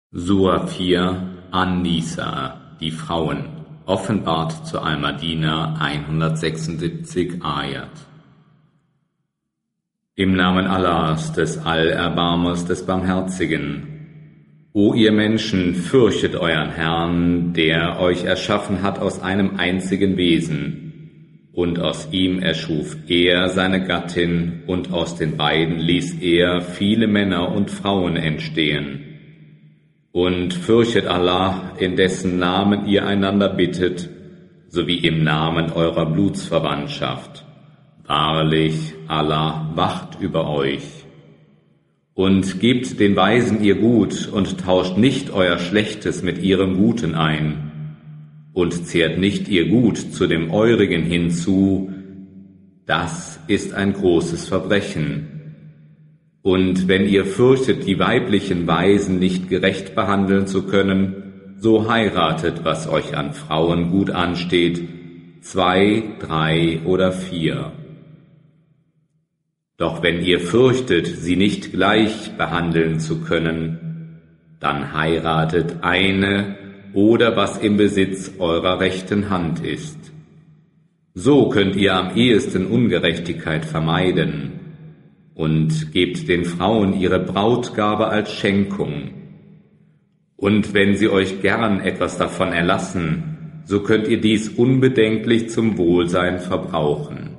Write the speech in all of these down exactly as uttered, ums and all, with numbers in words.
Sura vier An-Nisa, die Frauen, offenbart zu Al-Madina hundertsechsundsiebzig Ayat. Im Namen Allahs, des Allerbarmers, des Barmherzigen. O ihr Menschen, fürchtet euren Herrn, der euch erschaffen hat aus einem einzigen Wesen. Und aus ihm erschuf er seine Gattin, und aus den beiden ließ er viele Männer und Frauen entstehen. Und fürchtet Allah, in dessen Namen ihr einander bittet, sowie im Namen eurer Blutsverwandtschaft. Wahrlich, Allah wacht über euch. Und gebt den Weisen ihr Gut und tauscht nicht euer Schlechtes mit ihrem Guten ein. Und zehrt nicht ihr Gut zu dem eurigen hinzu, das ist ein großes Verbrechen. Und wenn ihr fürchtet, die weiblichen Weisen nicht gerecht behandeln zu können, so heiratet, was euch an Frauen gut ansteht, zwei, drei oder vier. Doch wenn ihr fürchtet, sie nicht gleich behandeln zu können, dann heiratet eine oder was im Besitz eurer rechten Hand ist. So könnt ihr am ehesten Ungerechtigkeit vermeiden. Und gebt den Frauen ihre Brautgabe als Schenkung. Und wenn sie euch gern etwas davon erlassen, so könnt ihr dies unbedenklich zum Wohlsein verbrauchen.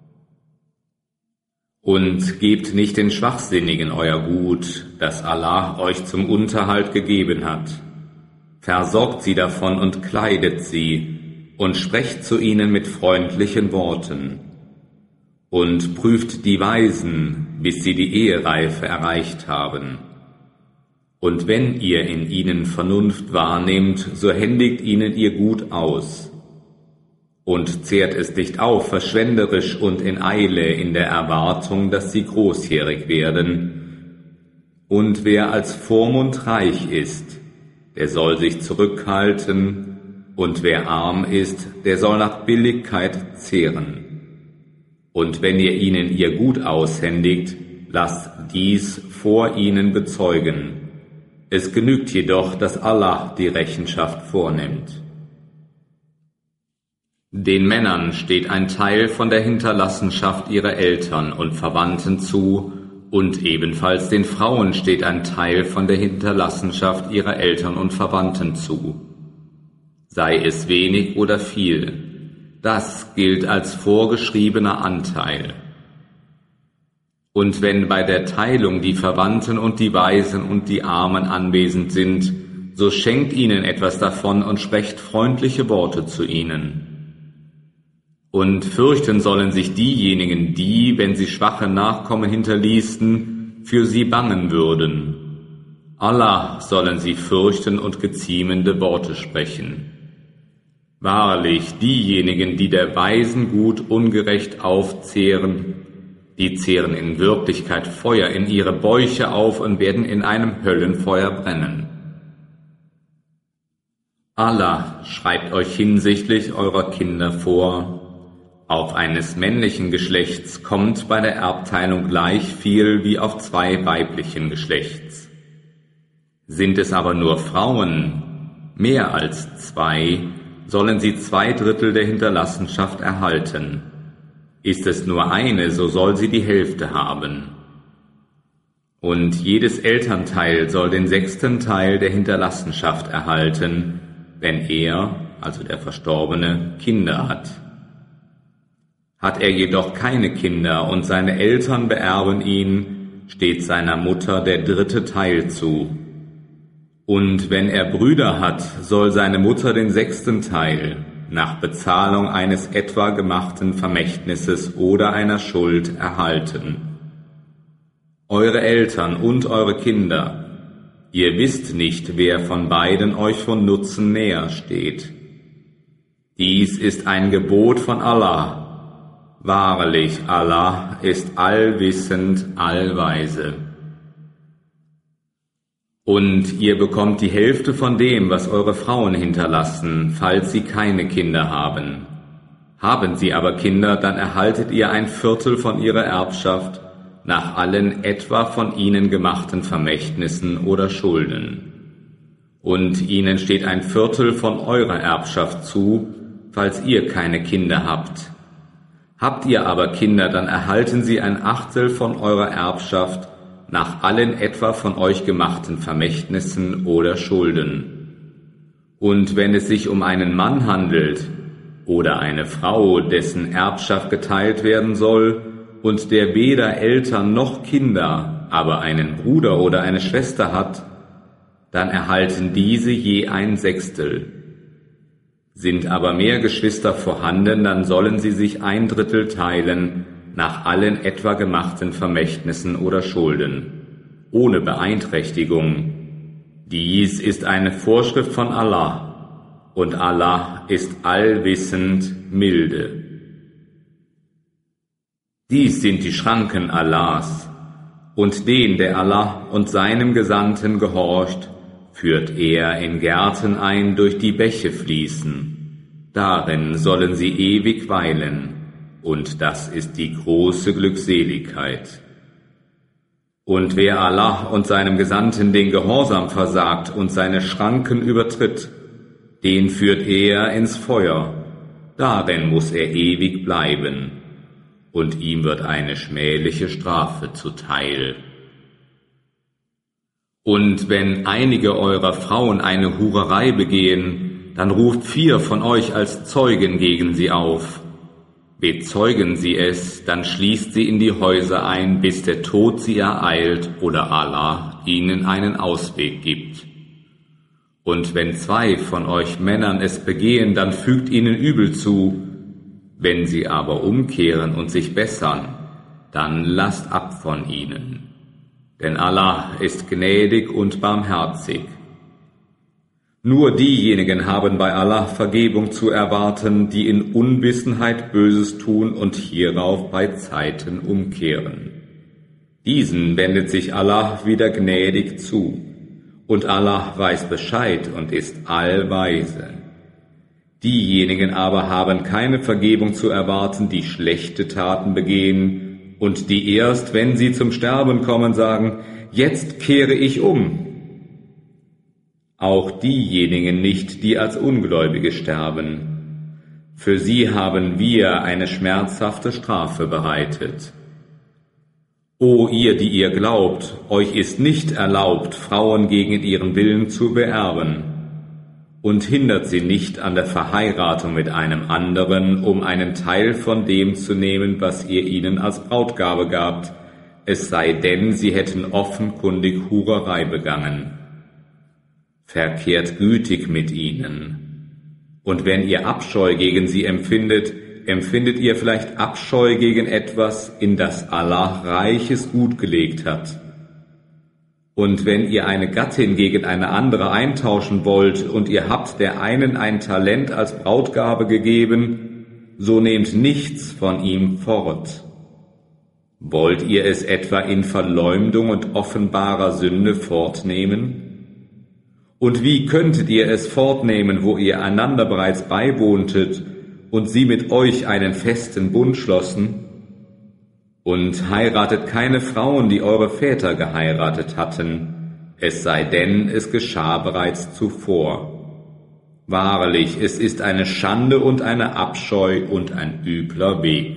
Und gebt nicht den Schwachsinnigen euer Gut, das Allah euch zum Unterhalt gegeben hat. Versorgt sie davon und kleidet sie, und sprecht zu ihnen mit freundlichen Worten. Und prüft die Weisen, bis sie die Ehereife erreicht haben. Und wenn ihr in ihnen Vernunft wahrnehmt, so händigt ihnen ihr Gut aus. Und zehrt es nicht auf, verschwenderisch und in Eile, in der Erwartung, dass sie großjährig werden. Und wer als Vormund reich ist, der soll sich zurückhalten, und wer arm ist, der soll nach Billigkeit zehren. Und wenn ihr ihnen ihr Gut aushändigt, lasst dies vor ihnen bezeugen. Es genügt jedoch, dass Allah die Rechenschaft vornimmt. Den Männern steht ein Teil von der Hinterlassenschaft ihrer Eltern und Verwandten zu, und ebenfalls den Frauen steht ein Teil von der Hinterlassenschaft ihrer Eltern und Verwandten zu. Sei es wenig oder viel, das gilt als vorgeschriebener Anteil. Und wenn bei der Teilung die Verwandten und die Waisen und die Armen anwesend sind, so schenkt ihnen etwas davon und sprecht freundliche Worte zu ihnen. Und fürchten sollen sich diejenigen, die, wenn sie schwache Nachkommen hinterließen, für sie bangen würden. Allah sollen sie fürchten und geziemende Worte sprechen. Wahrlich, diejenigen, die der Weisen Gut ungerecht aufzehren, die zehren in Wirklichkeit Feuer in ihre Bäuche auf und werden in einem Höllenfeuer brennen. Allah schreibt euch hinsichtlich eurer Kinder vor, auf eines männlichen Geschlechts kommt bei der Erbteilung gleich viel wie auf zwei weiblichen Geschlechts. Sind es aber nur Frauen, mehr als zwei, sollen sie zwei Drittel der Hinterlassenschaft erhalten. Ist es nur eine, so soll sie die Hälfte haben. Und jedes Elternteil soll den sechsten Teil der Hinterlassenschaft erhalten, wenn er, also der Verstorbene, Kinder hat. Hat er jedoch keine Kinder und seine Eltern beerben ihn, steht seiner Mutter der dritte Teil zu. Und wenn er Brüder hat, soll seine Mutter den sechsten Teil, nach Bezahlung eines etwa gemachten Vermächtnisses oder einer Schuld, erhalten. Eure Eltern und eure Kinder, ihr wisst nicht, wer von beiden euch von Nutzen näher steht. Dies ist ein Gebot von Allah. Wahrlich, Allah ist allwissend, allweise. Und ihr bekommt die Hälfte von dem, was eure Frauen hinterlassen, falls sie keine Kinder haben. Haben sie aber Kinder, dann erhaltet ihr ein Viertel von ihrer Erbschaft, nach allen etwa von ihnen gemachten Vermächtnissen oder Schulden. und ihnen steht ein Viertel von eurer Erbschaft zu, falls ihr keine Kinder habt. Habt ihr aber Kinder, dann erhalten sie ein Achtel von eurer Erbschaft nach allen etwa von euch gemachten Vermächtnissen oder Schulden. Und wenn es sich um einen Mann handelt oder eine Frau, dessen Erbschaft geteilt werden soll und der weder Eltern noch Kinder, aber einen Bruder oder eine Schwester hat, dann erhalten diese je ein Sechstel. Sind aber mehr Geschwister vorhanden, dann sollen sie sich ein Drittel teilen, nach allen etwa gemachten Vermächtnissen oder Schulden, ohne Beeinträchtigung. Dies ist eine Vorschrift von Allah, und Allah ist allwissend milde. Dies sind die Schranken Allahs, und den, der Allah und seinem Gesandten gehorcht, führt er in Gärten ein, durch die Bäche fließen. Darin sollen sie ewig weilen, und das ist die große Glückseligkeit. Und wer Allah und seinem Gesandten den Gehorsam versagt und seine Schranken übertritt, den führt er ins Feuer, darin muss er ewig bleiben, und ihm wird eine schmähliche Strafe zuteil. Und wenn einige eurer Frauen eine Hurerei begehen, dann ruft vier von euch als Zeugen gegen sie auf. Bezeugen sie es, dann schließt sie in die Häuser ein, bis der Tod sie ereilt oder Allah ihnen einen Ausweg gibt. Und wenn zwei von euch Männern es begehen, dann fügt ihnen übel zu. Wenn sie aber umkehren und sich bessern, dann lasst ab von ihnen. Denn Allah ist gnädig und barmherzig. Nur diejenigen haben bei Allah Vergebung zu erwarten, die in Unwissenheit Böses tun und hierauf bei Zeiten umkehren. Diesen wendet sich Allah wieder gnädig zu. Und Allah weiß Bescheid und ist allweise. Diejenigen aber haben keine Vergebung zu erwarten, die schlechte Taten begehen und die erst, wenn sie zum Sterben kommen, sagen, jetzt kehre ich um. Auch diejenigen nicht, die als Ungläubige sterben. Für sie haben wir eine schmerzhafte Strafe bereitet. O ihr, die ihr glaubt, euch ist nicht erlaubt, Frauen gegen ihren Willen zu beerben. Und hindert sie nicht an der Verheiratung mit einem anderen, um einen Teil von dem zu nehmen, was ihr ihnen als Brautgabe gabt, es sei denn, sie hätten offenkundig Hurerei begangen. Verkehrt gütig mit ihnen. Und wenn ihr Abscheu gegen sie empfindet, empfindet ihr vielleicht Abscheu gegen etwas, in das Allah reiches Gut gelegt hat. Und wenn ihr eine Gattin gegen eine andere eintauschen wollt und ihr habt der einen ein Talent als Brautgabe gegeben, so nehmt nichts von ihm fort. Wollt ihr es etwa in Verleumdung und offenbarer Sünde fortnehmen? Und wie könntet ihr es fortnehmen, wo ihr einander bereits beiwohntet und sie mit euch einen festen Bund schlossen? Und heiratet keine Frauen, die eure Väter geheiratet hatten, es sei denn, es geschah bereits zuvor. Wahrlich, es ist eine Schande und eine Abscheu und ein übler Weg.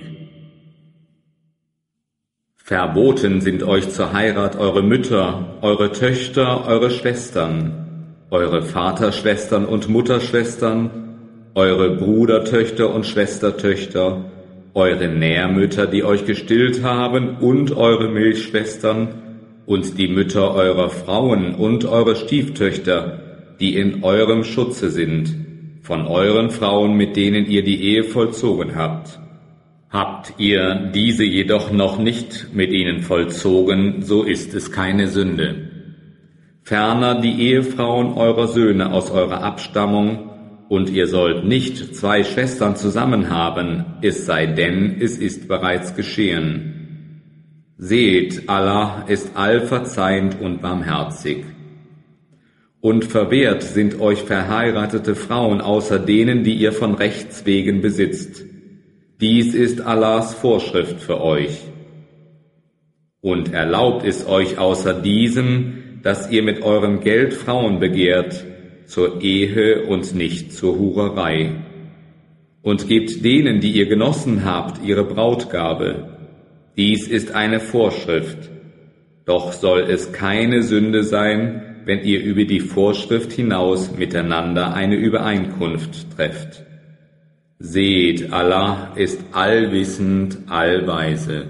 Verboten sind euch zur Heirat eure Mütter, eure Töchter, eure Schwestern, eure Vaterschwestern und Mutterschwestern, eure Brudertöchter und Schwestertöchter, eure Nährmütter, die euch gestillt haben, und eure Milchschwestern, und die Mütter eurer Frauen und eure Stieftöchter, die in eurem Schutze sind, von euren Frauen, mit denen ihr die Ehe vollzogen habt. Habt ihr diese jedoch noch nicht mit ihnen vollzogen, so ist es keine Sünde. Ferner die Ehefrauen eurer Söhne aus eurer Abstammung, und ihr sollt nicht zwei Schwestern zusammen haben, es sei denn, es ist bereits geschehen. Seht, Allah ist allverzeihend und barmherzig. Und verwehrt sind euch verheiratete Frauen außer denen, die ihr von Rechts wegen besitzt. Dies ist Allahs Vorschrift für euch. Und erlaubt ist euch außer diesem, dass ihr mit eurem Geld Frauen begehrt, zur Ehe und nicht zur Hurerei. Und gebt denen, die ihr genossen habt, ihre Brautgabe. Dies ist eine Vorschrift. Doch soll es keine Sünde sein, wenn ihr über die Vorschrift hinaus miteinander eine Übereinkunft trefft. Seht, Allah ist allwissend, allweise.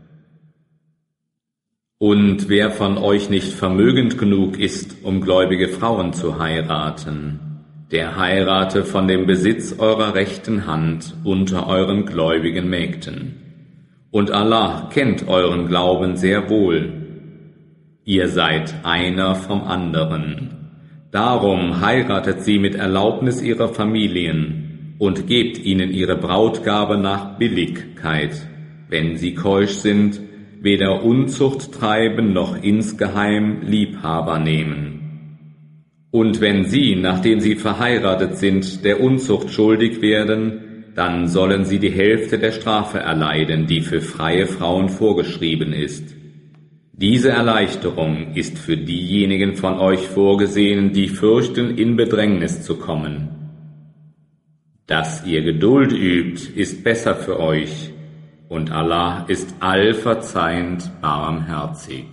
Und wer von euch nicht vermögend genug ist, um gläubige Frauen zu heiraten, der heirate von dem Besitz eurer rechten Hand unter euren gläubigen Mägden. Und Allah kennt euren Glauben sehr wohl. Ihr seid einer vom anderen. Darum heiratet sie mit Erlaubnis ihrer Familien und gebt ihnen ihre Brautgabe nach Billigkeit, wenn sie keusch sind, weder Unzucht treiben noch insgeheim Liebhaber nehmen. Und wenn sie, nachdem sie verheiratet sind, der Unzucht schuldig werden, dann sollen sie die Hälfte der Strafe erleiden, die für freie Frauen vorgeschrieben ist. Diese Erleichterung ist für diejenigen von euch vorgesehen, die fürchten, in Bedrängnis zu kommen. Dass ihr Geduld übt, ist besser für euch, und Allah ist allverzeihend barmherzig.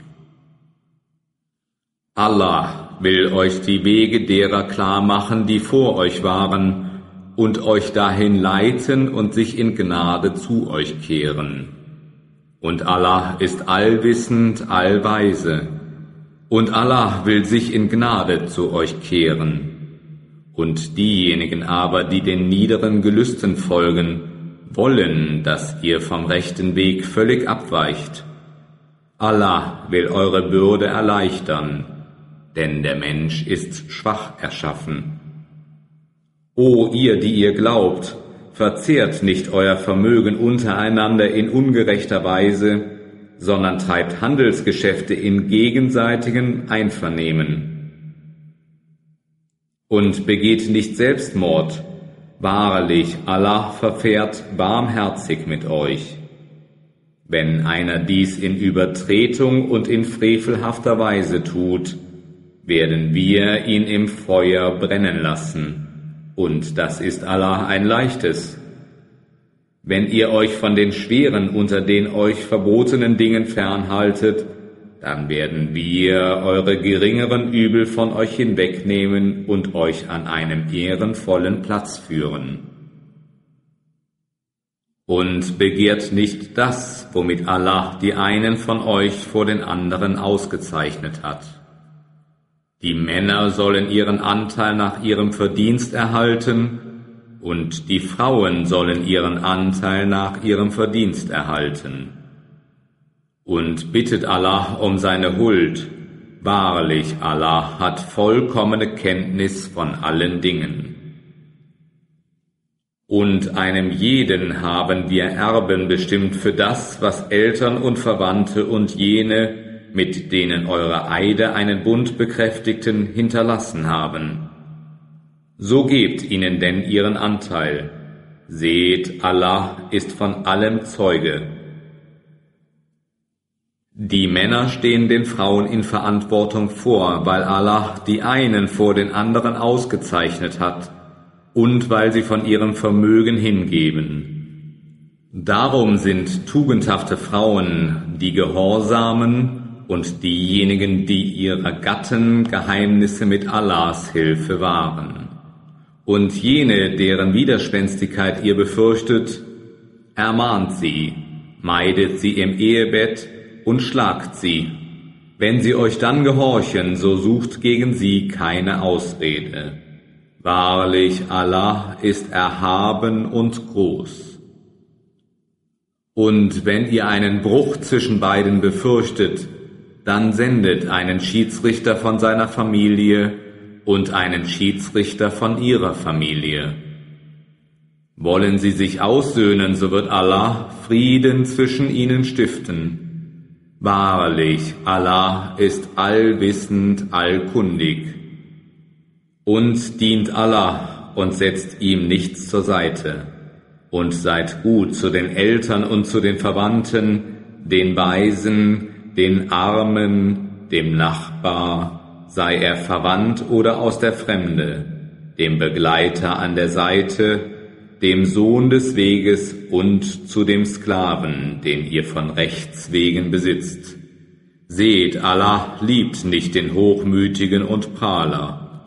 Allah will euch die Wege derer klar machen, die vor euch waren, und euch dahin leiten und sich in Gnade zu euch kehren. Und Allah ist allwissend, allweise. Und Allah will sich in Gnade zu euch kehren. Und diejenigen aber, die den niederen Gelüsten folgen, wollen, dass ihr vom rechten Weg völlig abweicht. Allah will eure Bürde erleichtern, denn der Mensch ist schwach erschaffen. O ihr, die ihr glaubt, verzehrt nicht euer Vermögen untereinander in ungerechter Weise, sondern treibt Handelsgeschäfte in gegenseitigem Einvernehmen. Und begeht nicht Selbstmord. Wahrlich, Allah verfährt barmherzig mit euch. Wenn einer dies in Übertretung und in frevelhafter Weise tut, werden wir ihn im Feuer brennen lassen. Und das ist Allah ein leichtes. Wenn ihr euch von den schweren unter den euch verbotenen Dingen fernhaltet, dann werden wir eure geringeren Übel von euch hinwegnehmen und euch an einem ehrenvollen Platz führen. Und begehrt nicht das, womit Allah die einen von euch vor den anderen ausgezeichnet hat. Die Männer sollen ihren Anteil nach ihrem Verdienst erhalten, und die Frauen sollen ihren Anteil nach ihrem Verdienst erhalten. Und bittet Allah um seine Huld. Wahrlich, Allah hat vollkommene Kenntnis von allen Dingen. Und einem jeden haben wir Erben bestimmt für das, was Eltern und Verwandte und jene, mit denen eure Eide einen Bund bekräftigten, hinterlassen haben. So gebt ihnen denn ihren Anteil. Seht, Allah ist von allem Zeuge. Die Männer stehen den Frauen in Verantwortung vor, weil Allah die einen vor den anderen ausgezeichnet hat und weil sie von ihrem Vermögen hingeben. Darum sind tugendhafte Frauen die Gehorsamen und diejenigen, die ihrer Gatten Geheimnisse mit Allahs Hilfe wahren. Und jene, deren Widerspenstigkeit ihr befürchtet, ermahnt sie, meidet sie im Ehebett und schlagt sie. Wenn sie euch dann gehorchen, so sucht gegen sie keine Ausrede. Wahrlich, Allah ist erhaben und groß. Und wenn ihr einen Bruch zwischen beiden befürchtet, dann sendet einen Schiedsrichter von seiner Familie und einen Schiedsrichter von ihrer Familie. Wollen sie sich aussöhnen, so wird Allah Frieden zwischen ihnen stiften. Wahrlich, Allah ist allwissend, allkundig. Und dient Allah und setzt ihm nichts zur Seite. Und seid gut zu den Eltern und zu den Verwandten, den Weisen, den Armen, dem Nachbar, sei er verwandt oder aus der Fremde, dem Begleiter an der Seite, dem Sohn des Weges und zu dem Sklaven, den ihr von Rechts wegen besitzt. Seht, Allah liebt nicht den Hochmütigen und Prahler.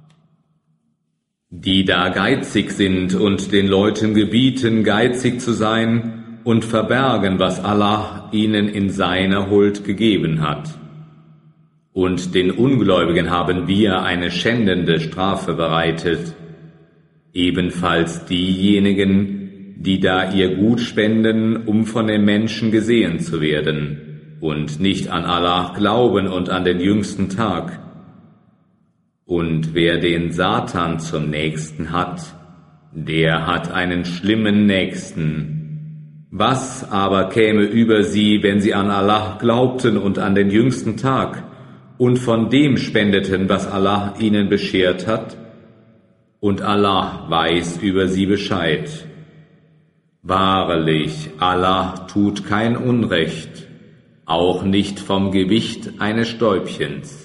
Die da geizig sind und den Leuten gebieten, geizig zu sein und verbergen, was Allah ihnen in seiner Huld gegeben hat. Und den Ungläubigen haben wir eine schändende Strafe bereitet, ebenfalls diejenigen, die da ihr Gut spenden, um von den Menschen gesehen zu werden, und nicht an Allah glauben und an den jüngsten Tag. Und wer den Satan zum Nächsten hat, der hat einen schlimmen Nächsten. Was aber käme über sie, wenn sie an Allah glaubten und an den jüngsten Tag und von dem spendeten, was Allah ihnen beschert hat? Und Allah weiß über sie Bescheid. Wahrlich, Allah tut kein Unrecht, auch nicht vom Gewicht eines Stäubchens.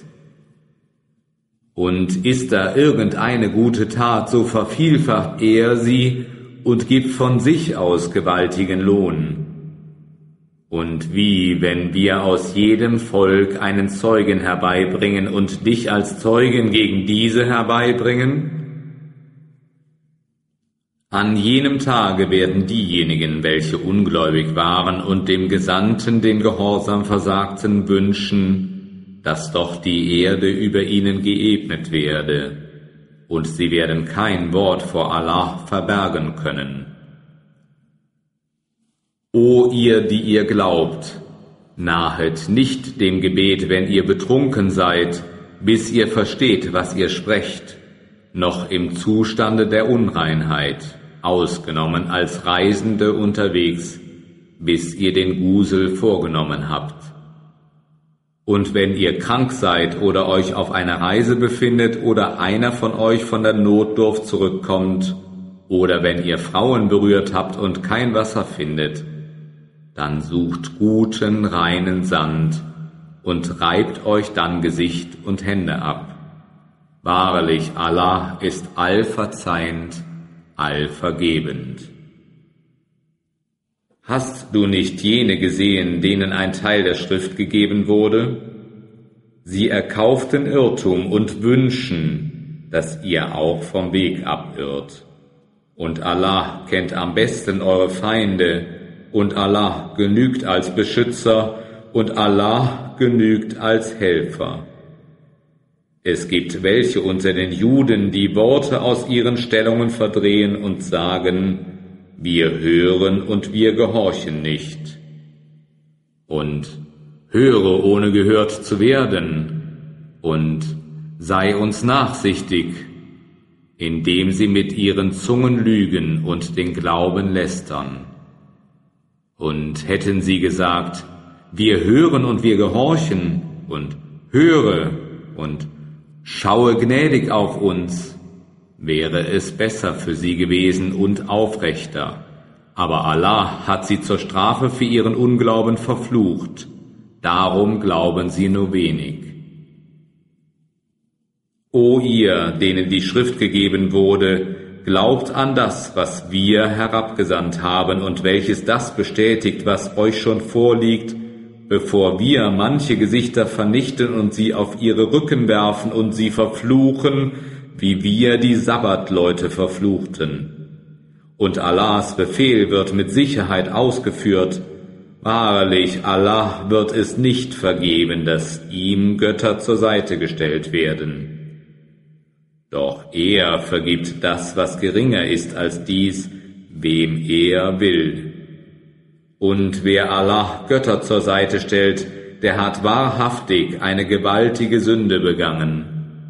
Und ist da irgendeine gute Tat, so vervielfacht er sie und gibt von sich aus gewaltigen Lohn. Und wie, wenn wir aus jedem Volk einen Zeugen herbeibringen und dich als Zeugen gegen diese herbeibringen? An jenem Tage werden diejenigen, welche ungläubig waren und dem Gesandten den Gehorsam versagten, wünschen, dass doch die Erde über ihnen geebnet werde, und sie werden kein Wort vor Allah verbergen können. O ihr, die ihr glaubt, nahet nicht dem Gebet, wenn ihr betrunken seid, bis ihr versteht, was ihr sprecht, noch im Zustande der Unreinheit, ausgenommen als Reisende unterwegs, bis ihr den Gusel vorgenommen habt. Und wenn ihr krank seid oder euch auf einer Reise befindet oder einer von euch von der Notdurft zurückkommt, oder wenn ihr Frauen berührt habt und kein Wasser findet, dann sucht guten, reinen Sand und reibt euch dann Gesicht und Hände ab. Wahrlich, Allah ist allverzeihend, allvergebend. Hast du nicht jene gesehen, denen ein Teil der Schrift gegeben wurde? Sie erkauften Irrtum und wünschen, dass ihr auch vom Weg abirrt. Und Allah kennt am besten eure Feinde, und Allah genügt als Beschützer, und Allah genügt als Helfer. Es gibt welche unter den Juden, die Worte aus ihren Stellungen verdrehen und sagen, wir hören und wir gehorchen nicht. Und höre, ohne gehört zu werden, und sei uns nachsichtig, indem sie mit ihren Zungen lügen und den Glauben lästern. Und hätten sie gesagt, wir hören und wir gehorchen, und höre und schaue gnädig auf uns, wäre es besser für sie gewesen und aufrechter. Aber Allah hat sie zur Strafe für ihren Unglauben verflucht, darum glauben sie nur wenig. O ihr, denen die Schrift gegeben wurde, glaubt an das, was wir herabgesandt haben und welches das bestätigt, was euch schon vorliegt, bevor wir manche Gesichter vernichten und sie auf ihre Rücken werfen und sie verfluchen, wie wir die Sabbatleute verfluchten. Und Allahs Befehl wird mit Sicherheit ausgeführt. Wahrlich, Allah wird es nicht vergeben, dass ihm Götter zur Seite gestellt werden. Doch er vergibt das, was geringer ist als dies, wem er will. Und wer Allah Götter zur Seite stellt, der hat wahrhaftig eine gewaltige Sünde begangen.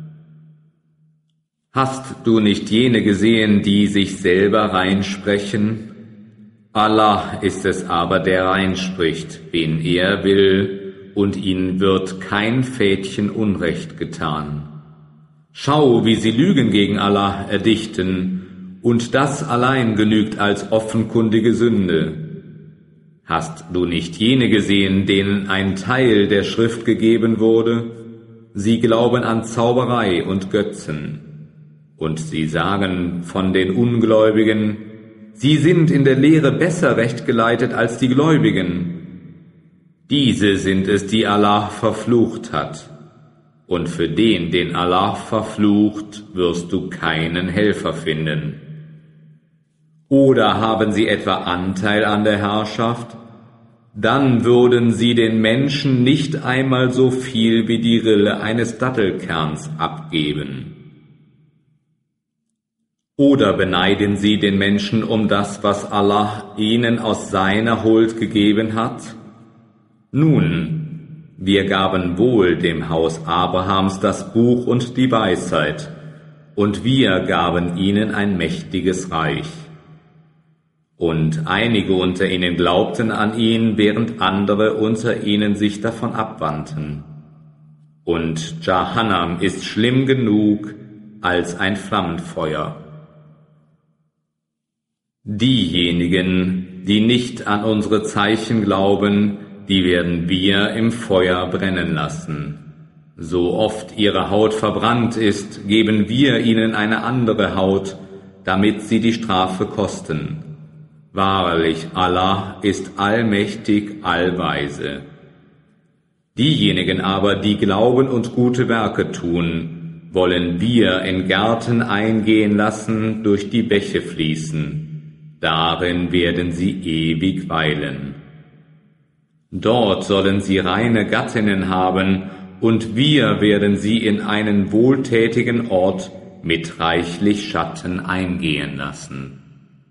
Hast du nicht jene gesehen, die sich selber reinsprechen? Allah ist es aber, der reinspricht, wen er will, und ihnen wird kein Fädchen Unrecht getan. Schau, wie sie Lügen gegen Allah erdichten, und das allein genügt als offenkundige Sünde. Hast du nicht jene gesehen, denen ein Teil der Schrift gegeben wurde? sie glauben an Zauberei und Götzen. Und sie sagen von den Ungläubigen, sie sind in der Lehre besser rechtgeleitet als die Gläubigen. Diese sind es, die Allah verflucht hat. Und für den, den Allah verflucht, wirst du keinen Helfer finden. Oder haben sie etwa Anteil an der Herrschaft? Dann würden sie den Menschen nicht einmal so viel wie die Rille eines Dattelkerns abgeben. Oder beneiden sie den Menschen um das, was Allah ihnen aus seiner Huld gegeben hat? Nun, wir gaben wohl dem Haus Abrahams das Buch und die Weisheit, und wir gaben ihnen ein mächtiges Reich. Und einige unter ihnen glaubten an ihn, während andere unter ihnen sich davon abwandten. Und Jahannam ist schlimm genug als ein Flammenfeuer. Diejenigen, die nicht an unsere Zeichen glauben, die werden wir im Feuer brennen lassen. So oft ihre Haut verbrannt ist, geben wir ihnen eine andere Haut, damit sie die Strafe kosten. Wahrlich, Allah ist allmächtig, allweise. Diejenigen aber, die glauben und gute Werke tun, wollen wir in Gärten eingehen lassen, durch die Bäche fließen. Darin werden sie ewig weilen. Dort sollen sie reine Gattinnen haben, und wir werden sie in einen wohltätigen Ort mit reichlich Schatten eingehen lassen.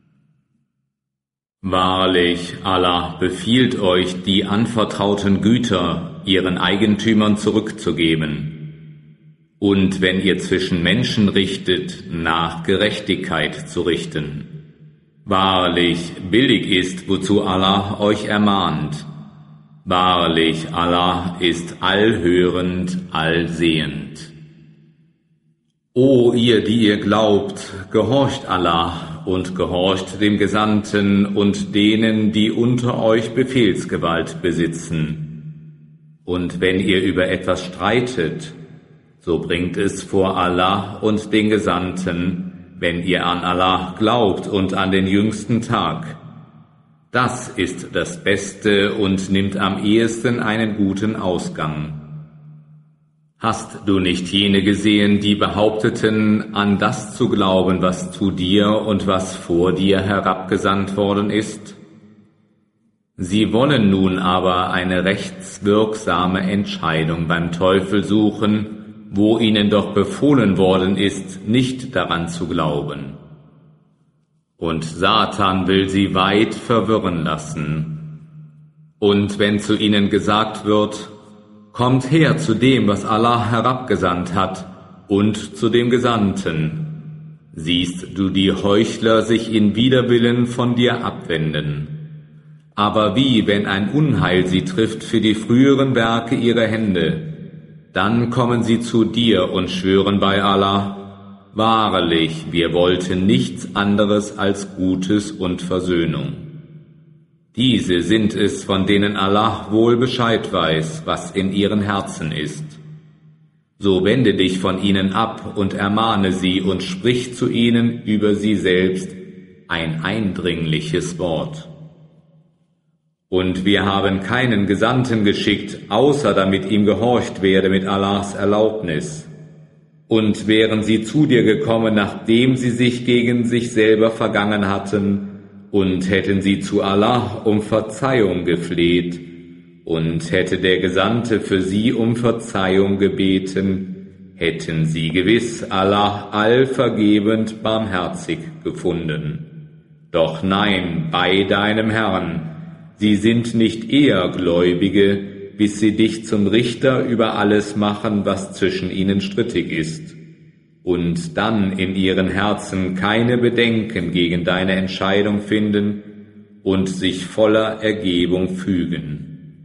Wahrlich, Allah befiehlt euch, die anvertrauten Güter ihren Eigentümern zurückzugeben. Und wenn ihr zwischen Menschen richtet, nach Gerechtigkeit zu richten. Wahrlich, billig ist, wozu Allah euch ermahnt. Wahrlich, Allah ist allhörend, allsehend. O ihr, die ihr glaubt, gehorcht Allah und gehorcht dem Gesandten und denen, die unter euch Befehlsgewalt besitzen. Und wenn ihr über etwas streitet, so bringt es vor Allah und den Gesandten, wenn ihr an Allah glaubt und an den jüngsten Tag. Das ist das Beste und nimmt am ehesten einen guten Ausgang. Hast du nicht jene gesehen, die behaupteten, an das zu glauben, was zu dir und was vor dir herabgesandt worden ist? Sie wollen nun aber eine rechtswirksame Entscheidung beim Teufel suchen, wo ihnen doch befohlen worden ist, nicht daran zu glauben. Und Satan will sie weit verwirren lassen. Und wenn zu ihnen gesagt wird, kommt her zu dem, was Allah herabgesandt hat, und zu dem Gesandten, siehst du die Heuchler sich in Widerwillen von dir abwenden. Aber wie, wenn ein Unheil sie trifft für die früheren Werke ihrer Hände, dann kommen sie zu dir und schwören bei Allah, wahrlich, wir wollten nichts anderes als Gutes und Versöhnung. Diese sind es, von denen Allah wohl Bescheid weiß, was in ihren Herzen ist. So wende dich von ihnen ab und ermahne sie und sprich zu ihnen über sie selbst ein eindringliches Wort. Und wir haben keinen Gesandten geschickt, außer damit ihm gehorcht werde mit Allahs Erlaubnis. Und wären sie zu dir gekommen, nachdem sie sich gegen sich selber vergangen hatten, und hätten sie zu Allah um Verzeihung gefleht, und hätte der Gesandte für sie um Verzeihung gebeten, hätten sie gewiss Allah allvergebend barmherzig gefunden. Doch nein, bei deinem Herrn, sie sind nicht eher Gläubige, bis sie dich zum Richter über alles machen, was zwischen ihnen strittig ist, und dann in ihren Herzen keine Bedenken gegen deine Entscheidung finden und sich voller Ergebung fügen.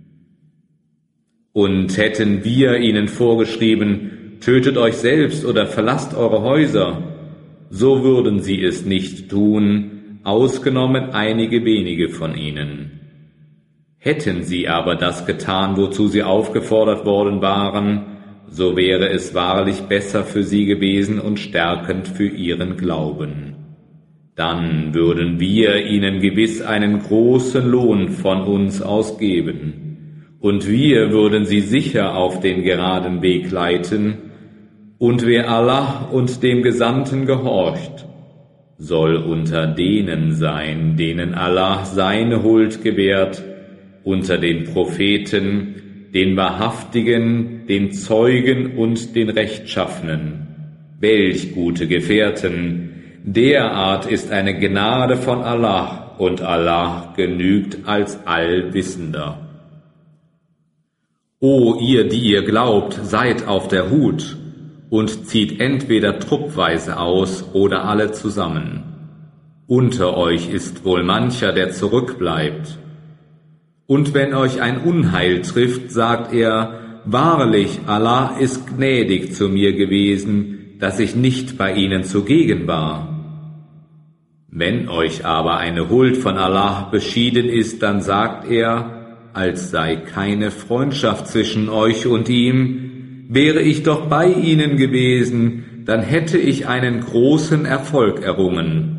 Und hätten wir ihnen vorgeschrieben, tötet euch selbst oder verlasst eure Häuser, so würden sie es nicht tun, ausgenommen einige wenige von ihnen. Hätten sie aber das getan, wozu sie aufgefordert worden waren, so wäre es wahrlich besser für sie gewesen und stärkend für ihren Glauben. Dann würden wir ihnen gewiss einen großen Lohn von uns aus geben, und wir würden sie sicher auf den geraden Weg leiten, und wer Allah und dem Gesandten gehorcht, soll unter denen sein, denen Allah seine Huld gewährt, unter den Propheten, den Wahrhaftigen, den Zeugen und den Rechtschaffenen. Welch gute Gefährten! Derart ist eine Gnade von Allah, und Allah genügt als Allwissender. O ihr, die ihr glaubt, seid auf der Hut und zieht entweder truppweise aus oder alle zusammen. Unter euch ist wohl mancher, der zurückbleibt. Und wenn euch ein Unheil trifft, sagt er, wahrlich, Allah ist gnädig zu mir gewesen, dass ich nicht bei ihnen zugegen war. Wenn euch aber eine Huld von Allah beschieden ist, dann sagt er, als sei keine Freundschaft zwischen euch und ihm, wäre ich doch bei ihnen gewesen, dann hätte ich einen großen Erfolg errungen.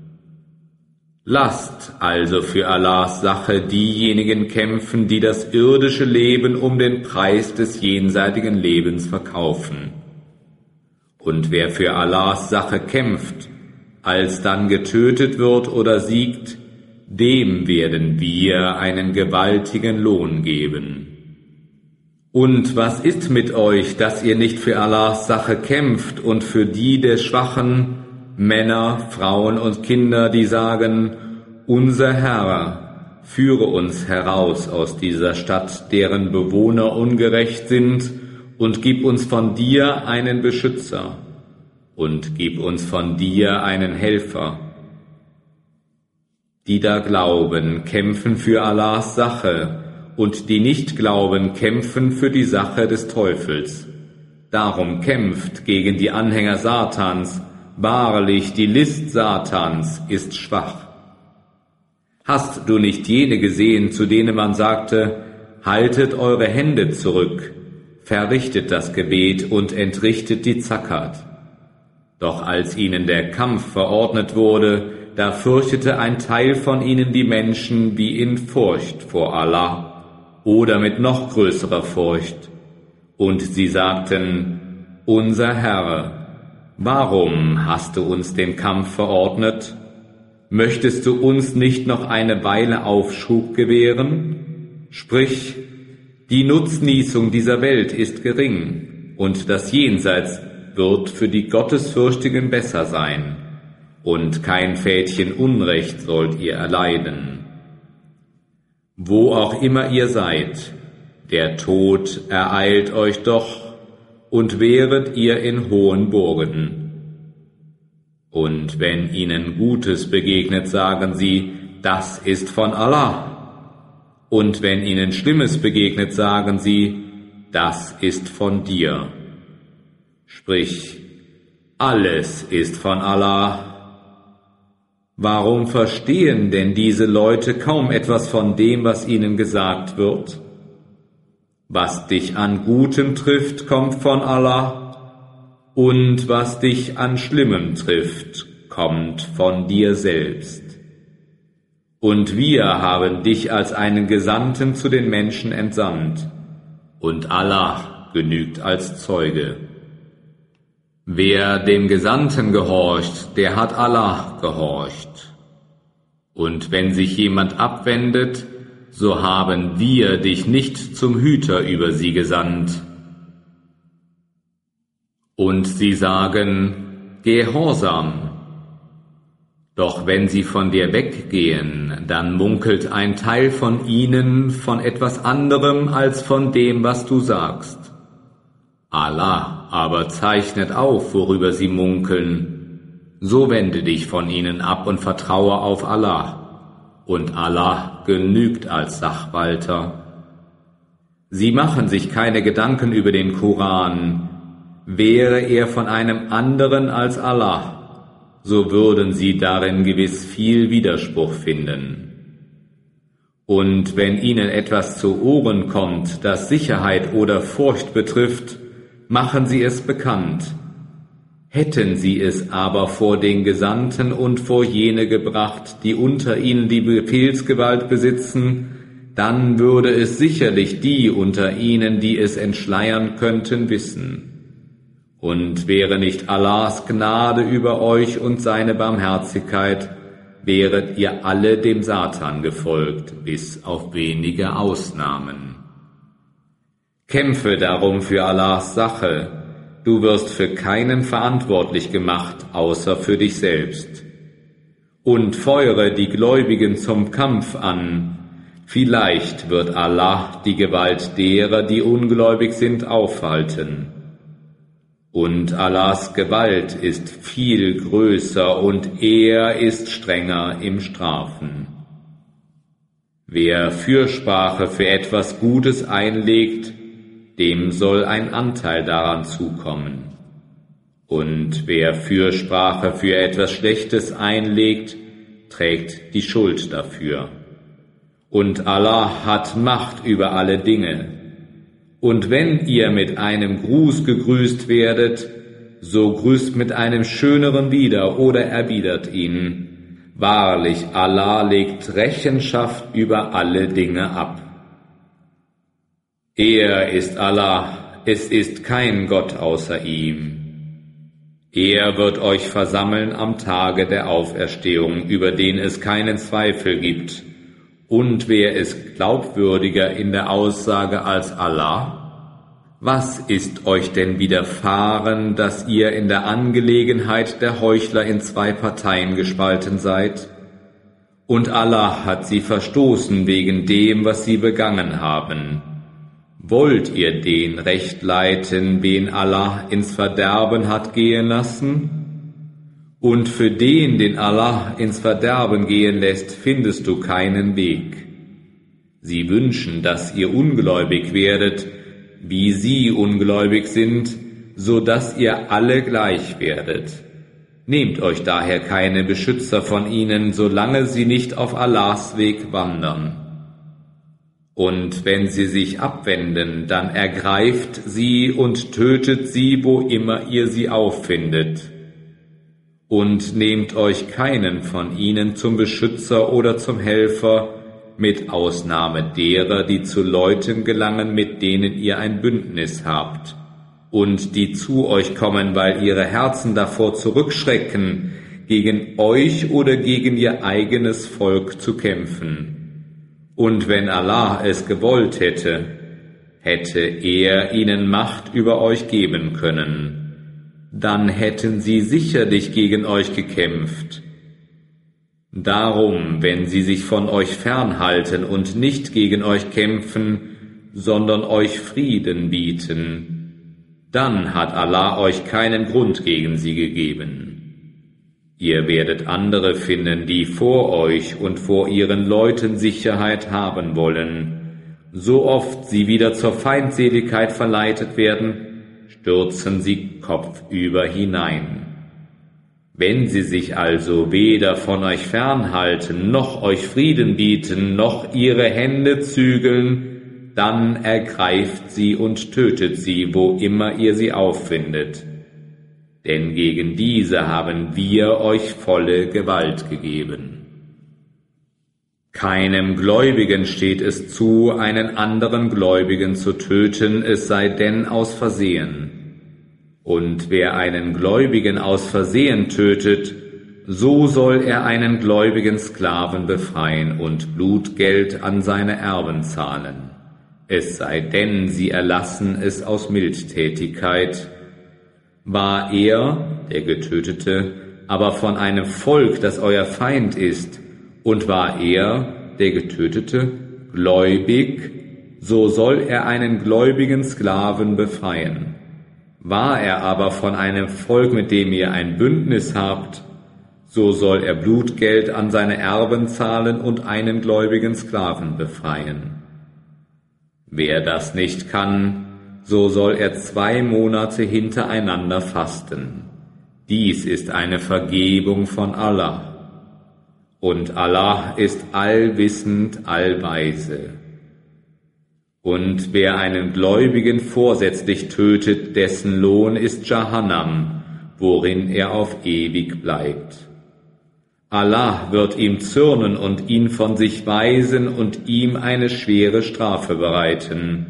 Lasst also für Allahs Sache diejenigen kämpfen, die das irdische Leben um den Preis des jenseitigen Lebens verkaufen. Und wer für Allahs Sache kämpft, alsdann getötet wird oder siegt, dem werden wir einen gewaltigen Lohn geben. Und was ist mit euch, dass ihr nicht für Allahs Sache kämpft und für die der Schwachen, Männer, Frauen und Kinder, die sagen, unser Herr, führe uns heraus aus dieser Stadt, deren Bewohner ungerecht sind, und gib uns von dir einen Beschützer, und gib uns von dir einen Helfer. Die da glauben, kämpfen für Allahs Sache, und die nicht glauben, kämpfen für die Sache des Teufels. Darum kämpft gegen die Anhänger Satans, wahrlich die List Satans ist schwach. Hast du nicht jene gesehen, zu denen man sagte, haltet eure Hände zurück, verrichtet das Gebet und entrichtet die Zakat? Doch als ihnen der Kampf verordnet wurde, da fürchtete ein Teil von ihnen die Menschen wie in Furcht vor Allah oder mit noch größerer Furcht. Und sie sagten, unser Herr, warum hast du uns den Kampf verordnet? Möchtest du uns nicht noch eine Weile Aufschub gewähren? Sprich, die Nutznießung dieser Welt ist gering, und das Jenseits wird für die Gottesfürchtigen besser sein, und kein Fädchen Unrecht sollt ihr erleiden. Wo auch immer ihr seid, der Tod ereilt euch doch, und wäret ihr in hohen Burgen. Und wenn ihnen Gutes begegnet, sagen sie, das ist von Allah. Und wenn ihnen Schlimmes begegnet, sagen sie, das ist von dir. Sprich, alles ist von Allah. Warum verstehen denn diese Leute kaum etwas von dem, was ihnen gesagt wird? Was dich an Gutem trifft, kommt von Allah, und was dich an Schlimmem trifft, kommt von dir selbst. Und wir haben dich als einen Gesandten zu den Menschen entsandt, und Allah genügt als Zeuge. Wer dem Gesandten gehorcht, der hat Allah gehorcht. Und wenn sich jemand abwendet, so haben wir dich nicht zum Hüter über sie gesandt. Und sie sagen, Gehorsam. Doch wenn sie von dir weggehen, dann munkelt ein Teil von ihnen von etwas anderem als von dem, was du sagst. Allah aber zeichnet auf, worüber sie munkeln. So wende dich von ihnen ab und vertraue auf Allah. Und Allah genügt als Sachwalter. Sie machen sich keine Gedanken über den Koran. Wäre er von einem anderen als Allah, so würden sie darin gewiss viel Widerspruch finden. Und wenn ihnen etwas zu Ohren kommt, das Sicherheit oder Furcht betrifft, machen sie es bekannt. Hätten sie es aber vor den Gesandten und vor jene gebracht, die unter ihnen die Befehlsgewalt besitzen, dann würde es sicherlich die unter ihnen, die es entschleiern könnten, wissen. Und wäre nicht Allahs Gnade über euch und seine Barmherzigkeit, wäret ihr alle dem Satan gefolgt, bis auf wenige Ausnahmen. Kämpfe darum für Allahs Sache, du wirst für keinen verantwortlich gemacht, außer für dich selbst. Und feuere die Gläubigen zum Kampf an, vielleicht wird Allah die Gewalt derer, die ungläubig sind, aufhalten. Und Allahs Gewalt ist viel größer und er ist strenger im Strafen. Wer Fürsprache für etwas Gutes einlegt, dem soll ein Anteil daran zukommen. Und wer Fürsprache für etwas Schlechtes einlegt, trägt die Schuld dafür. Und Allah hat Macht über alle Dinge. Und wenn ihr mit einem Gruß gegrüßt werdet, so grüßt mit einem schöneren wieder oder erwidert ihn. Wahrlich, Allah legt Rechenschaft über alle Dinge ab. Er ist Allah, es ist kein Gott außer ihm. Er wird euch versammeln am Tage der Auferstehung, über den es keinen Zweifel gibt. Und wer ist glaubwürdiger in der Aussage als Allah? Was ist euch denn widerfahren, dass ihr in der Angelegenheit der Heuchler in zwei Parteien gespalten seid? Und Allah hat sie verstoßen wegen dem, was sie begangen haben. Wollt ihr den Recht leiten, wen Allah ins Verderben hat gehen lassen? Und für den, den Allah ins Verderben gehen lässt, findest du keinen Weg. Sie wünschen, dass ihr ungläubig werdet, wie sie ungläubig sind, so dass ihr alle gleich werdet. Nehmt euch daher keine Beschützer von ihnen, solange sie nicht auf Allahs Weg wandern. Und wenn sie sich abwenden, dann ergreift sie und tötet sie, wo immer ihr sie auffindet. Und nehmt euch keinen von ihnen zum Beschützer oder zum Helfer, mit Ausnahme derer, die zu Leuten gelangen, mit denen ihr ein Bündnis habt, und die zu euch kommen, weil ihre Herzen davor zurückschrecken, gegen euch oder gegen ihr eigenes Volk zu kämpfen. Und wenn Allah es gewollt hätte, hätte er ihnen Macht über euch geben können. Dann hätten sie sicherlich gegen euch gekämpft. Darum, wenn sie sich von euch fernhalten und nicht gegen euch kämpfen, sondern euch Frieden bieten, dann hat Allah euch keinen Grund gegen sie gegeben. Ihr werdet andere finden, die vor euch und vor ihren Leuten Sicherheit haben wollen. So oft sie wieder zur Feindseligkeit verleitet werden, stürzen sie kopfüber hinein. Wenn sie sich also weder von euch fernhalten, noch euch Frieden bieten, noch ihre Hände zügeln, dann ergreift sie und tötet sie, wo immer ihr sie auffindet. Denn gegen diese haben wir euch volle Gewalt gegeben. Keinem Gläubigen steht es zu, einen anderen Gläubigen zu töten, es sei denn aus Versehen. Und wer einen Gläubigen aus Versehen tötet, so soll er einen gläubigen Sklaven befreien und Blutgeld an seine Erben zahlen. Es sei denn, sie erlassen es aus Mildtätigkeit. War er, der Getötete, aber von einem Volk, das euer Feind ist, und war er, der Getötete, gläubig, so soll er einen gläubigen Sklaven befreien. War er aber von einem Volk, mit dem ihr ein Bündnis habt, so soll er Blutgeld an seine Erben zahlen und einen gläubigen Sklaven befreien. Wer das nicht kann, so soll er zwei Monate hintereinander fasten. Dies ist eine Vergebung von Allah. Und Allah ist allwissend, allweise. Und wer einen Gläubigen vorsätzlich tötet, dessen Lohn ist Jahannam, worin er auf ewig bleibt. Allah wird ihm zürnen und ihn von sich weisen und ihm eine schwere Strafe bereiten.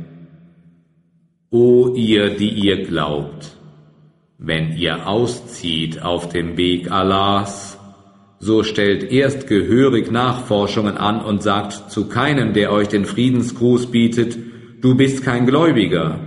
O ihr, die ihr glaubt, wenn ihr auszieht auf dem Weg Allahs, so stellt erst gehörig Nachforschungen an und sagt zu keinem, der euch den Friedensgruß bietet, du bist kein Gläubiger.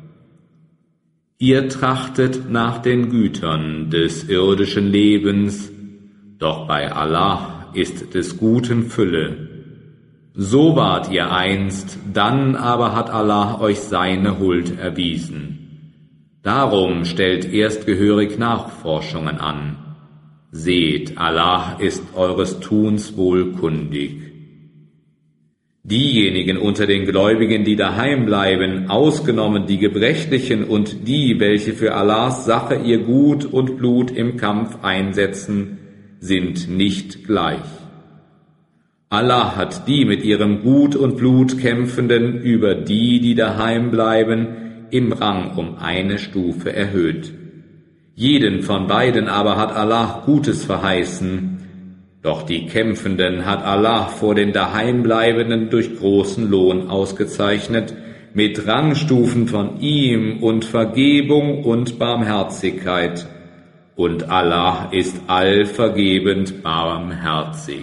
Ihr trachtet nach den Gütern des irdischen Lebens, doch bei Allah ist des Guten Fülle. So wart ihr einst, dann aber hat Allah euch seine Huld erwiesen. Darum stellt erst gehörig Nachforschungen an. Seht, Allah ist eures Tuns wohlkundig. Diejenigen unter den Gläubigen, die daheim bleiben, ausgenommen die Gebrechlichen und die, welche für Allahs Sache ihr Gut und Blut im Kampf einsetzen, sind nicht gleich. Allah hat die mit ihrem Gut und Blut Kämpfenden über die, die daheim bleiben, im Rang um eine Stufe erhöht. Jeden von beiden aber hat Allah Gutes verheißen, doch die Kämpfenden hat Allah vor den Daheimbleibenden durch großen Lohn ausgezeichnet, mit Rangstufen von ihm und Vergebung und Barmherzigkeit. Und Allah ist allvergebend barmherzig.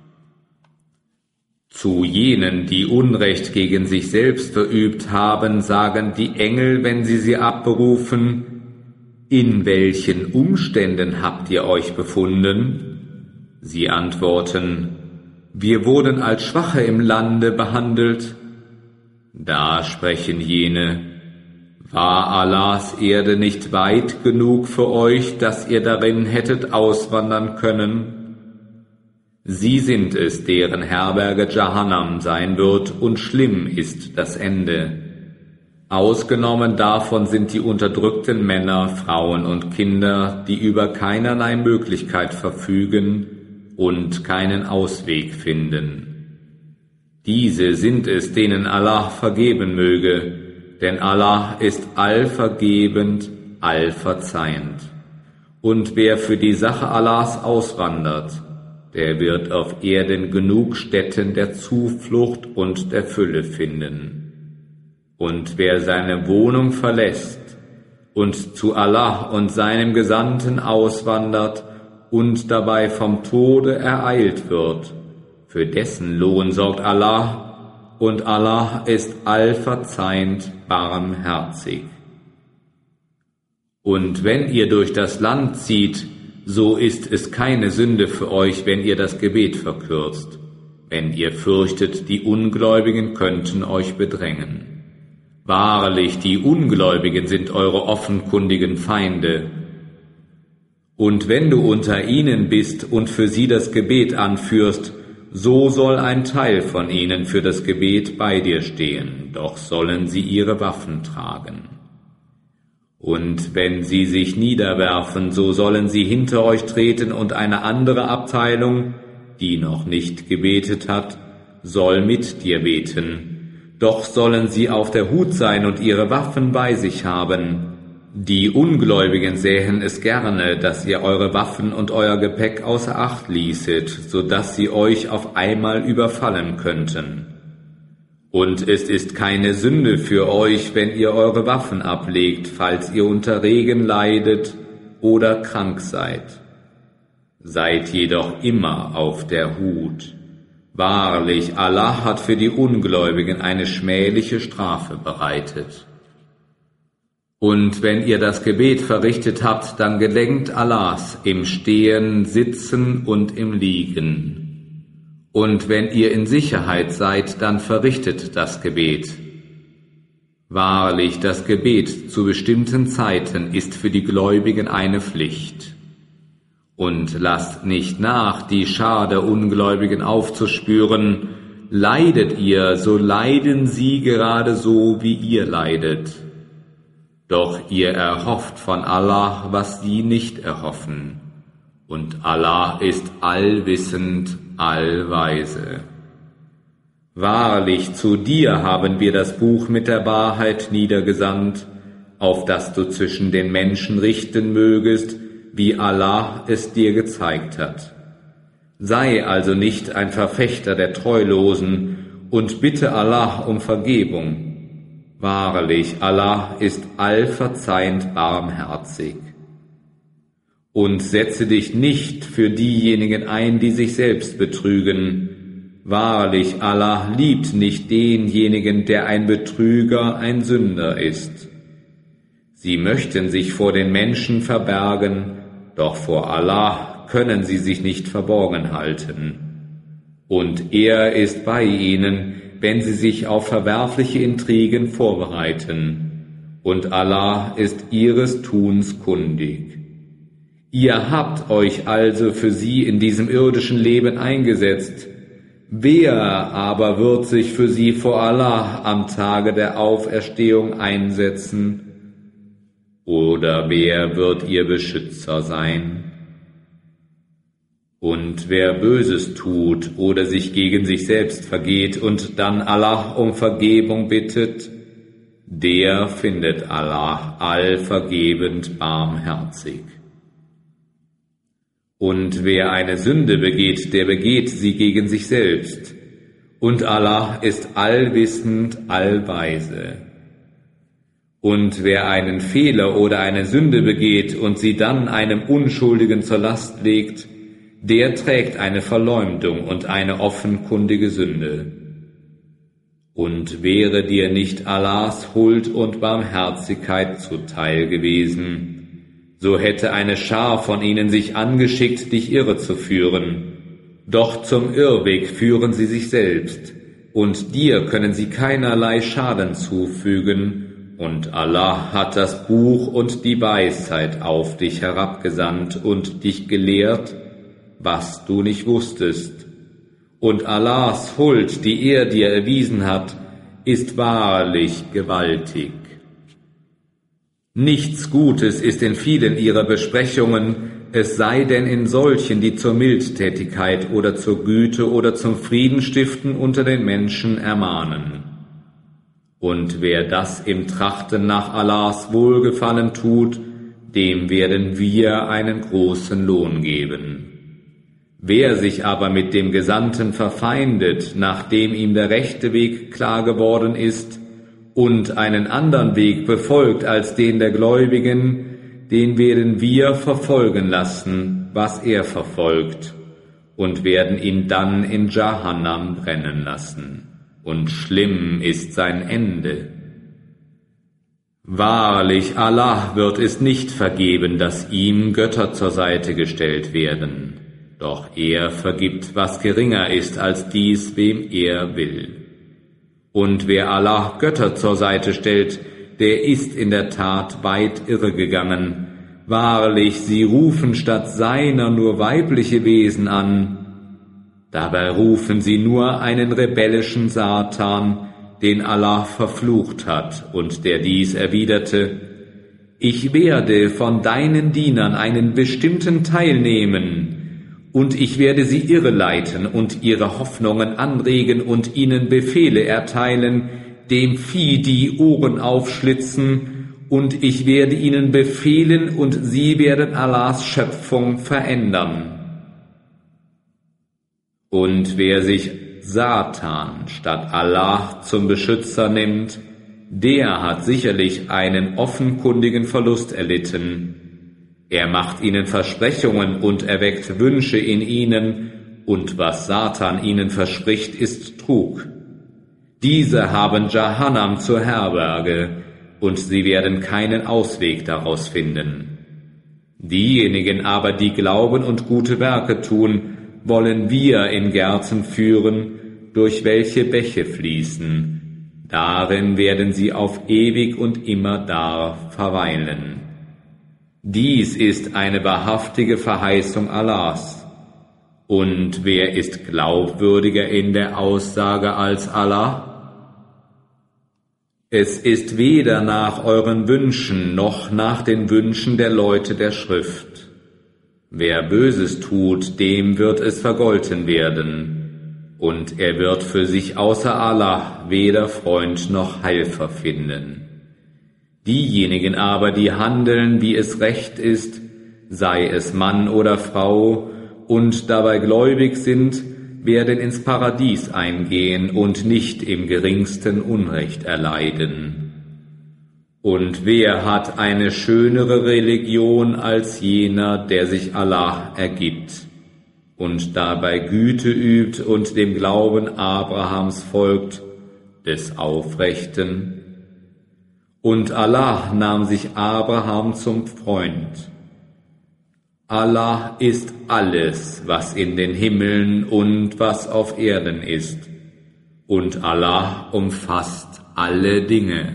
Zu jenen, die Unrecht gegen sich selbst verübt haben, sagen die Engel, wenn sie sie abberufen, in welchen Umständen habt ihr euch befunden? Sie antworten, wir wurden als Schwache im Lande behandelt. Da sprechen jene, war Allahs Erde nicht weit genug für euch, dass ihr darin hättet auswandern können? Sie sind es, deren Herberge Jahannam sein wird, und schlimm ist das Ende. Ausgenommen davon sind die unterdrückten Männer, Frauen und Kinder, die über keinerlei Möglichkeit verfügen und keinen Ausweg finden. Diese sind es, denen Allah vergeben möge, denn Allah ist allvergebend, allverzeihend. Und wer für die Sache Allahs auswandert, der wird auf Erden genug Stätten der Zuflucht und der Fülle finden. Und wer seine Wohnung verlässt und zu Allah und seinem Gesandten auswandert und dabei vom Tode ereilt wird, für dessen Lohn sorgt Allah, und Allah ist allverzeihend barmherzig. Und wenn ihr durch das Land zieht, so ist es keine Sünde für euch, wenn ihr das Gebet verkürzt, wenn ihr fürchtet, die Ungläubigen könnten euch bedrängen. Wahrlich, die Ungläubigen sind eure offenkundigen Feinde. Und wenn du unter ihnen bist und für sie das Gebet anführst, so soll ein Teil von ihnen für das Gebet bei dir stehen, doch sollen sie ihre Waffen tragen. Und wenn sie sich niederwerfen, so sollen sie hinter euch treten, und eine andere Abteilung, die noch nicht gebetet hat, soll mit dir beten. Doch sollen sie auf der Hut sein und ihre Waffen bei sich haben. Die Ungläubigen sähen es gerne, dass ihr eure Waffen und euer Gepäck außer Acht ließet, so dass sie euch auf einmal überfallen könnten. Und es ist keine Sünde für euch, wenn ihr eure Waffen ablegt, falls ihr unter Regen leidet oder krank seid. Seid jedoch immer auf der Hut. Wahrlich, Allah hat für die Ungläubigen eine schmähliche Strafe bereitet. Und wenn ihr das Gebet verrichtet habt, dann gedenkt Allahs im Stehen, Sitzen und im Liegen. Und wenn ihr in Sicherheit seid, dann verrichtet das Gebet. Wahrlich, das Gebet zu bestimmten Zeiten ist für die Gläubigen eine Pflicht. Und lasst nicht nach, die Schar der Ungläubigen aufzuspüren. Leidet ihr, so leiden sie gerade so, wie ihr leidet. Doch ihr erhofft von Allah, was sie nicht erhoffen. Und Allah ist allwissend, allweise. Wahrlich, zu dir haben wir das Buch mit der Wahrheit niedergesandt, auf das du zwischen den Menschen richten mögest, wie Allah es dir gezeigt hat. Sei also nicht ein Verfechter der Treulosen und bitte Allah um Vergebung. Wahrlich, Allah ist allverzeihend barmherzig. Und setze dich nicht für diejenigen ein, die sich selbst betrügen. Wahrlich, Allah liebt nicht denjenigen, der ein Betrüger, ein Sünder ist. Sie möchten sich vor den Menschen verbergen, doch vor Allah können sie sich nicht verborgen halten. Und er ist bei ihnen, wenn sie sich auf verwerfliche Intrigen vorbereiten. Und Allah ist ihres Tuns kundig. Ihr habt euch also für sie in diesem irdischen Leben eingesetzt. Wer aber wird sich für sie vor Allah am Tage der Auferstehung einsetzen? Oder wer wird ihr Beschützer sein? Und wer Böses tut oder sich gegen sich selbst vergeht und dann Allah um Vergebung bittet, der findet Allah allvergebend barmherzig. Und wer eine Sünde begeht, der begeht sie gegen sich selbst. Und Allah ist allwissend, allweise. Und wer einen Fehler oder eine Sünde begeht und sie dann einem Unschuldigen zur Last legt, der trägt eine Verleumdung und eine offenkundige Sünde. Und wäre dir nicht Allahs Huld und Barmherzigkeit zuteil gewesen, so hätte eine Schar von ihnen sich angeschickt, dich irre zu führen. Doch zum Irrweg führen sie sich selbst, und dir können sie keinerlei Schaden zufügen, und Allah hat das Buch und die Weisheit auf dich herabgesandt und dich gelehrt, was du nicht wusstest. Und Allahs Huld, die er dir erwiesen hat, ist wahrlich gewaltig. Nichts Gutes ist in vielen ihrer Besprechungen, es sei denn in solchen, die zur Mildtätigkeit oder zur Güte oder zum Friedenstiften unter den Menschen ermahnen. Und wer das im Trachten nach Allahs Wohlgefallen tut, dem werden wir einen großen Lohn geben. Wer sich aber mit dem Gesandten verfeindet, nachdem ihm der rechte Weg klar geworden ist, und einen anderen Weg befolgt als den der Gläubigen, den werden wir verfolgen lassen, was er verfolgt, und werden ihn dann in Jahannam brennen lassen. Und schlimm ist sein Ende. Wahrlich, Allah wird es nicht vergeben, dass ihm Götter zur Seite gestellt werden. Doch er vergibt, was geringer ist als dies, wem er will. Und wer Allah Götter zur Seite stellt, der ist in der Tat weit irregegangen. Wahrlich, sie rufen statt seiner nur weibliche Wesen an. Dabei rufen sie nur einen rebellischen Satan, den Allah verflucht hat, und der dies erwiderte: Ich werde von deinen Dienern einen bestimmten Teil nehmen, und ich werde sie irreleiten und ihre Hoffnungen anregen und ihnen Befehle erteilen, dem Vieh die Ohren aufschlitzen, und ich werde ihnen befehlen, und sie werden Allahs Schöpfung verändern. Und wer sich Satan statt Allah zum Beschützer nimmt, der hat sicherlich einen offenkundigen Verlust erlitten. Er macht ihnen Versprechungen und erweckt Wünsche in ihnen, und was Satan ihnen verspricht, ist Trug. Diese haben Jahannam zur Herberge, und sie werden keinen Ausweg daraus finden. Diejenigen aber, die glauben und gute Werke tun, wollen wir in Gärten führen, durch welche Bäche fließen. Darin werden sie auf ewig und immerdar verweilen. Dies ist eine wahrhaftige Verheißung Allahs. Und wer ist glaubwürdiger in der Aussage als Allah? Es ist weder nach euren Wünschen noch nach den Wünschen der Leute der Schrift. Wer Böses tut, dem wird es vergolten werden. und er wird für sich außer Allah weder Freund noch Helfer finden. Diejenigen aber, die handeln, wie es recht ist, sei es Mann oder Frau, und dabei gläubig sind, werden ins Paradies eingehen und nicht im geringsten Unrecht erleiden. Und wer hat eine schönere Religion als jener, der sich Allah ergibt und dabei Güte übt und dem Glauben Abrahams folgt, des Aufrechten? Und Allah nahm sich Abraham zum Freund. Allah ist alles, was in den Himmeln und was auf Erden ist, und Allah umfasst alle Dinge.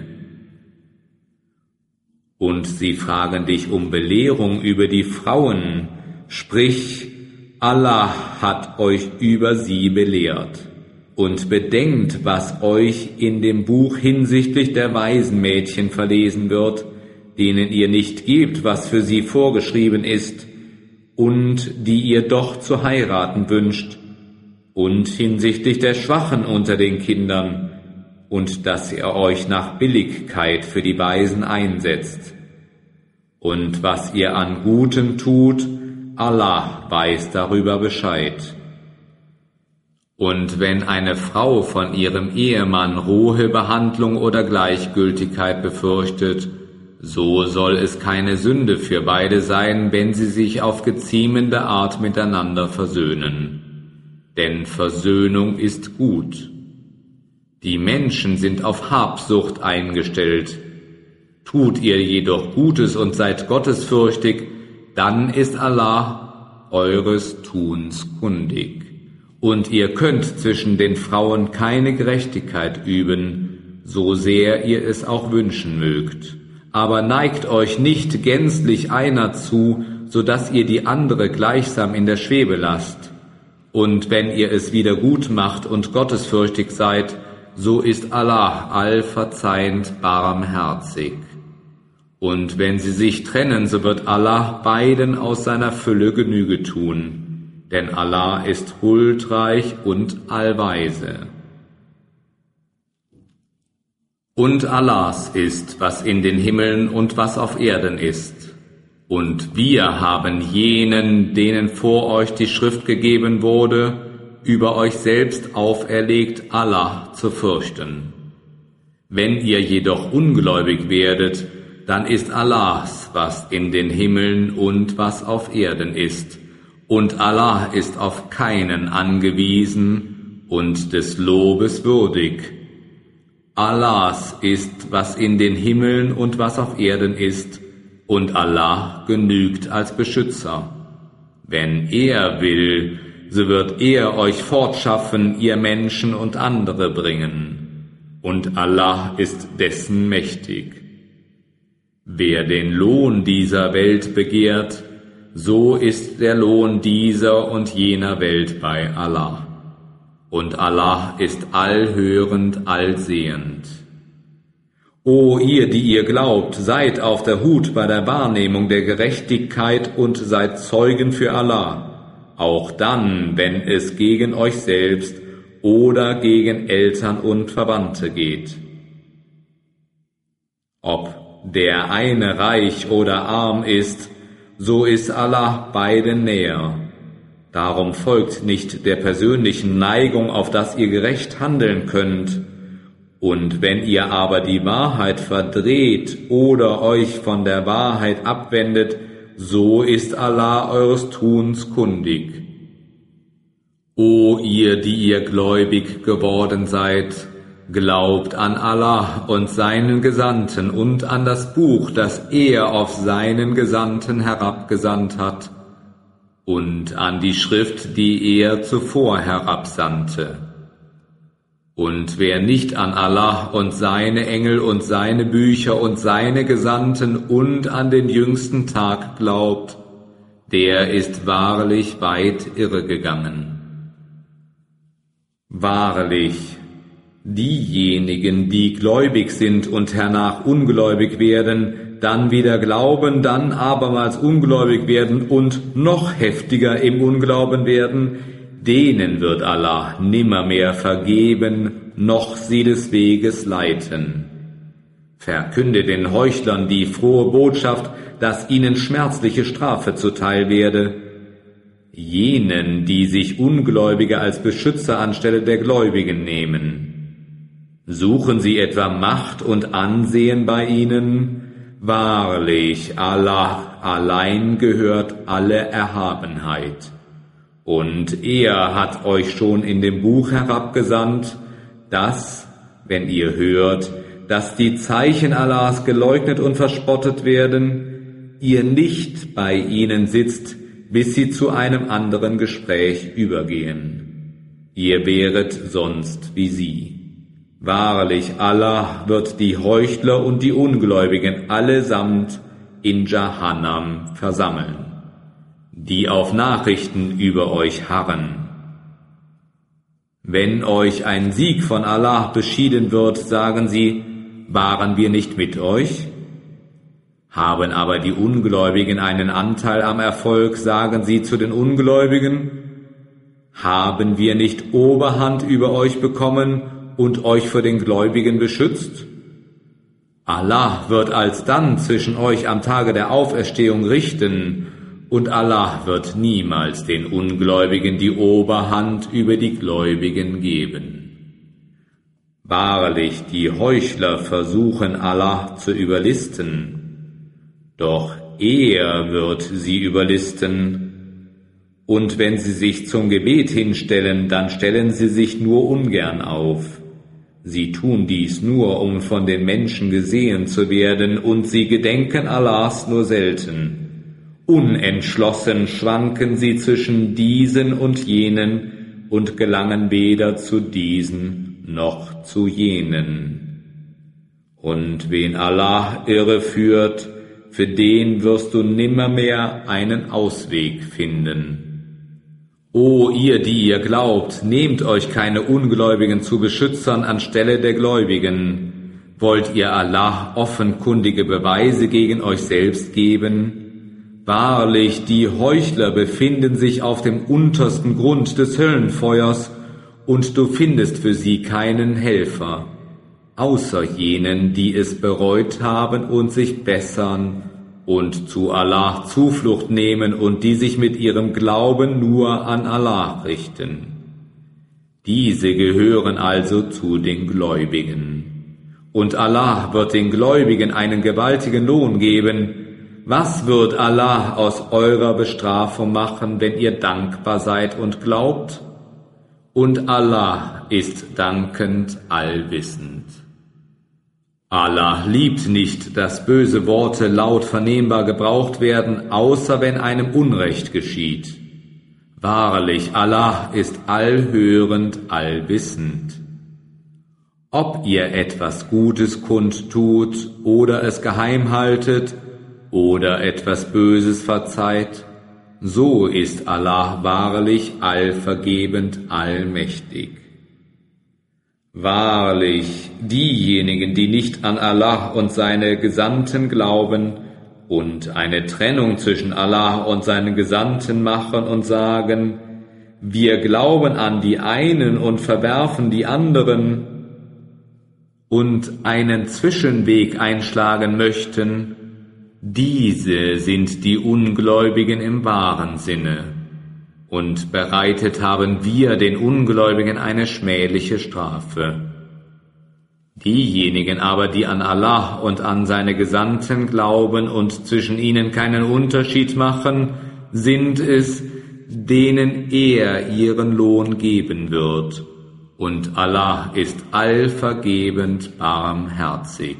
Und sie fragen dich um Belehrung über die Frauen, sprich, Allah hat euch über sie belehrt. Und bedenkt, was euch in dem Buch hinsichtlich der Waisenmädchen verlesen wird, denen ihr nicht gebt, was für sie vorgeschrieben ist, und die ihr doch zu heiraten wünscht, und hinsichtlich der Schwachen unter den Kindern, und dass ihr euch nach Billigkeit für die Waisen einsetzt. Und was ihr an Guten tut, Allah weiß darüber Bescheid. Und wenn eine Frau von ihrem Ehemann rohe Behandlung oder Gleichgültigkeit befürchtet, so soll es keine Sünde für beide sein, wenn sie sich auf geziemende Art miteinander versöhnen. Denn Versöhnung ist gut. Die Menschen sind auf Habsucht eingestellt. Tut ihr jedoch Gutes und seid gottesfürchtig, dann ist Allah eures Tuns kundig. Und ihr könnt zwischen den Frauen keine Gerechtigkeit üben, so sehr ihr es auch wünschen mögt. Aber neigt euch nicht gänzlich einer zu, so dass ihr die andere gleichsam in der Schwebe lasst. Und wenn ihr es wieder gut macht und gottesfürchtig seid, so ist Allah allverzeihend barmherzig. Und wenn sie sich trennen, so wird Allah beiden aus seiner Fülle Genüge tun, denn Allah ist huldreich und allweise. Und Allahs ist, was in den Himmeln und was auf Erden ist. Und wir haben jenen, denen vor euch die Schrift gegeben wurde, über euch selbst auferlegt, Allah zu fürchten. Wenn ihr jedoch ungläubig werdet, dann ist Allahs, was in den Himmeln und was auf Erden ist. Und Allah ist auf keinen angewiesen und des Lobes würdig. Allahs ist, was in den Himmeln und was auf Erden ist, und Allah genügt als Beschützer. Wenn er will, so wird er euch fortschaffen, ihr Menschen und andere bringen. Und Allah ist dessen mächtig. Wer den Lohn dieser Welt begehrt, so ist der Lohn dieser und jener Welt bei Allah. Und Allah ist allhörend, allsehend. O ihr, die ihr glaubt, seid auf der Hut bei der Wahrnehmung der Gerechtigkeit und seid Zeugen für Allah, auch dann, wenn es gegen euch selbst oder gegen Eltern und Verwandte geht. Ob der eine reich oder arm ist, so ist Allah beiden näher. Darum folgt nicht der persönlichen Neigung, auf dass ihr gerecht handeln könnt. Und wenn ihr aber die Wahrheit verdreht oder euch von der Wahrheit abwendet, so ist Allah eures Tuns kundig. O ihr, die ihr gläubig geworden seid, glaubt an Allah und seinen Gesandten und an das Buch, das er auf seinen Gesandten herabgesandt hat, und an die Schrift, die er zuvor herabsandte. Und wer nicht an Allah und seine Engel und seine Bücher und seine Gesandten und an den jüngsten Tag glaubt, der ist wahrlich weit irregegangen. Wahrlich, diejenigen, die gläubig sind und hernach ungläubig werden, dann wieder glauben, dann abermals ungläubig werden und noch heftiger im Unglauben werden, denen wird Allah nimmermehr vergeben, noch sie des Weges leiten. Verkünde den Heuchlern die frohe Botschaft, dass ihnen schmerzliche Strafe zuteil werde. Jenen, die sich Ungläubige als Beschützer anstelle der Gläubigen nehmen. Suchen sie etwa Macht und Ansehen bei ihnen? Wahrlich, Allah allein gehört alle Erhabenheit. Und er hat euch schon in dem Buch herabgesandt, dass, wenn ihr hört, dass die Zeichen Allahs geleugnet und verspottet werden, ihr nicht bei ihnen sitzt, bis sie zu einem anderen Gespräch übergehen. Ihr wäret sonst wie sie. Wahrlich, Allah wird die Heuchler und die Ungläubigen allesamt in Jahannam versammeln, die auf Nachrichten über euch harren. Wenn euch ein Sieg von Allah beschieden wird, sagen sie, waren wir nicht mit euch? Haben aber die Ungläubigen einen Anteil am Erfolg, sagen sie zu den Ungläubigen, haben wir nicht Oberhand über euch bekommen und euch vor den Gläubigen beschützt? Allah wird alsdann zwischen euch am Tage der Auferstehung richten, und Allah wird niemals den Ungläubigen die Oberhand über die Gläubigen geben. Wahrlich, die Heuchler versuchen Allah zu überlisten, doch er wird sie überlisten, und wenn sie sich zum Gebet hinstellen, dann stellen sie sich nur ungern auf. Sie tun dies nur, um von den Menschen gesehen zu werden, und sie gedenken Allahs nur selten. Unentschlossen schwanken sie zwischen diesen und jenen und gelangen weder zu diesen noch zu jenen. Und wen Allah irreführt, für den wirst du nimmermehr einen Ausweg finden. O ihr, die ihr glaubt, nehmt euch keine Ungläubigen zu Beschützern anstelle der Gläubigen. Wollt ihr Allah offenkundige Beweise gegen euch selbst geben? Wahrlich, die Heuchler befinden sich auf dem untersten Grund des Höllenfeuers, und du findest für sie keinen Helfer, außer jenen, die es bereut haben und sich bessern und zu Allah Zuflucht nehmen und die sich mit ihrem Glauben nur an Allah richten. Diese gehören also zu den Gläubigen. Und Allah wird den Gläubigen einen gewaltigen Lohn geben. Was wird Allah aus eurer Bestrafung machen, wenn ihr dankbar seid und glaubt? Und Allah ist dankend allwissend. Allah liebt nicht, dass böse Worte laut vernehmbar gebraucht werden, außer wenn einem Unrecht geschieht. Wahrlich, Allah ist allhörend, allwissend. Ob ihr etwas Gutes kundtut oder es geheim haltet oder etwas Böses verzeiht, so ist Allah wahrlich allvergebend, allmächtig. Wahrlich, diejenigen, die nicht an Allah und seine Gesandten glauben und eine Trennung zwischen Allah und seinen Gesandten machen und sagen, wir glauben an die einen und verwerfen die anderen und einen Zwischenweg einschlagen möchten, diese sind die Ungläubigen im wahren Sinne, und bereitet haben wir den Ungläubigen eine schmähliche Strafe. Diejenigen aber, die an Allah und an seine Gesandten glauben und zwischen ihnen keinen Unterschied machen, sind es, denen er ihren Lohn geben wird, und Allah ist allvergebend barmherzig.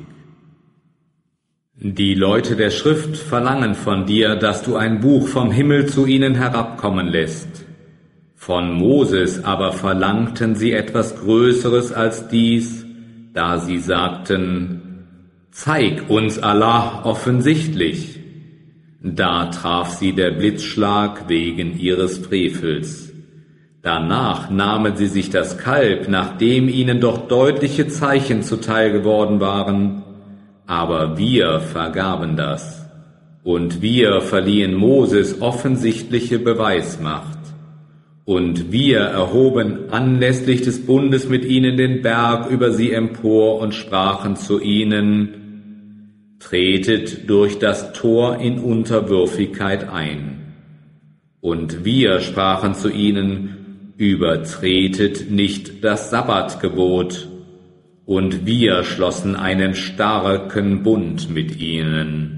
Die Leute der Schrift verlangen von dir, dass du ein Buch vom Himmel zu ihnen herabkommen lässt. Von Moses aber verlangten sie etwas Größeres als dies, da sie sagten, zeig uns Allah offensichtlich. Da traf sie der Blitzschlag wegen ihres Frevels. Danach nahmen sie sich das Kalb, nachdem ihnen doch deutliche Zeichen zuteil geworden waren. Aber wir vergaben das, und wir verliehen Moses offensichtliche Beweismacht. Und wir erhoben anlässlich des Bundes mit ihnen den Berg über sie empor und sprachen zu ihnen: Tretet durch das Tor in Unterwürfigkeit ein. Und wir sprachen zu ihnen: Übertretet nicht das Sabbatgebot. Und wir schlossen einen starken Bund mit ihnen.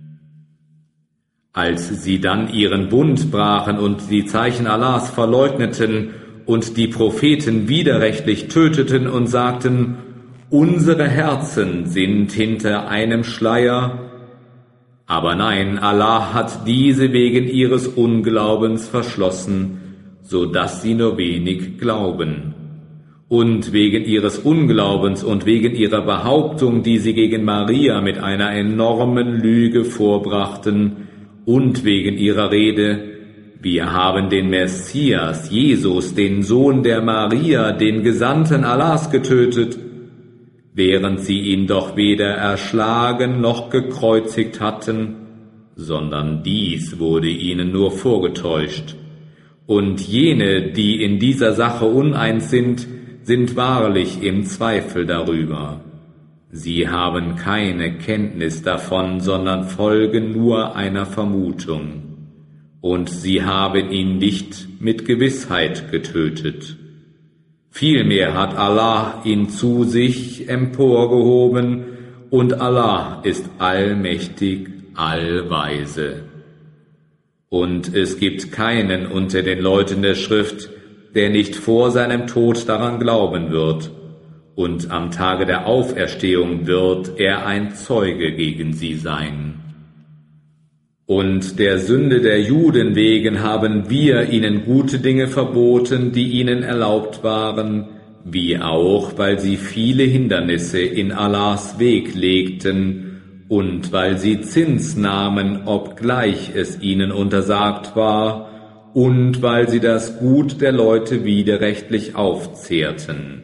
Als sie dann ihren Bund brachen und die Zeichen Allahs verleugneten und die Propheten widerrechtlich töteten und sagten: Unsere Herzen sind hinter einem Schleier. Aber nein, Allah hat diese wegen ihres Unglaubens verschlossen, so dass sie nur wenig glauben. Und wegen ihres Unglaubens und wegen ihrer Behauptung, die sie gegen Maria mit einer enormen Lüge vorbrachten, und wegen ihrer Rede: Wir haben den Messias, Jesus, den Sohn der Maria, den Gesandten Allahs, getötet, während sie ihn doch weder erschlagen noch gekreuzigt hatten, sondern dies wurde ihnen nur vorgetäuscht. Und jene, die in dieser Sache uneins sind, sind wahrlich im Zweifel darüber. Sie haben keine Kenntnis davon, sondern folgen nur einer Vermutung. Und sie haben ihn nicht mit Gewissheit getötet. Vielmehr hat Allah ihn zu sich emporgehoben, und Allah ist allmächtig, allweise. Und es gibt keinen unter den Leuten der Schrift, der nicht vor seinem Tod daran glauben wird, und am Tage der Auferstehung wird er ein Zeuge gegen sie sein. Und der Sünde der Juden wegen haben wir ihnen gute Dinge verboten, die ihnen erlaubt waren, wie auch, weil sie viele Hindernisse in Allahs Weg legten und weil sie Zins nahmen, obgleich es ihnen untersagt war, und weil sie das Gut der Leute widerrechtlich aufzehrten.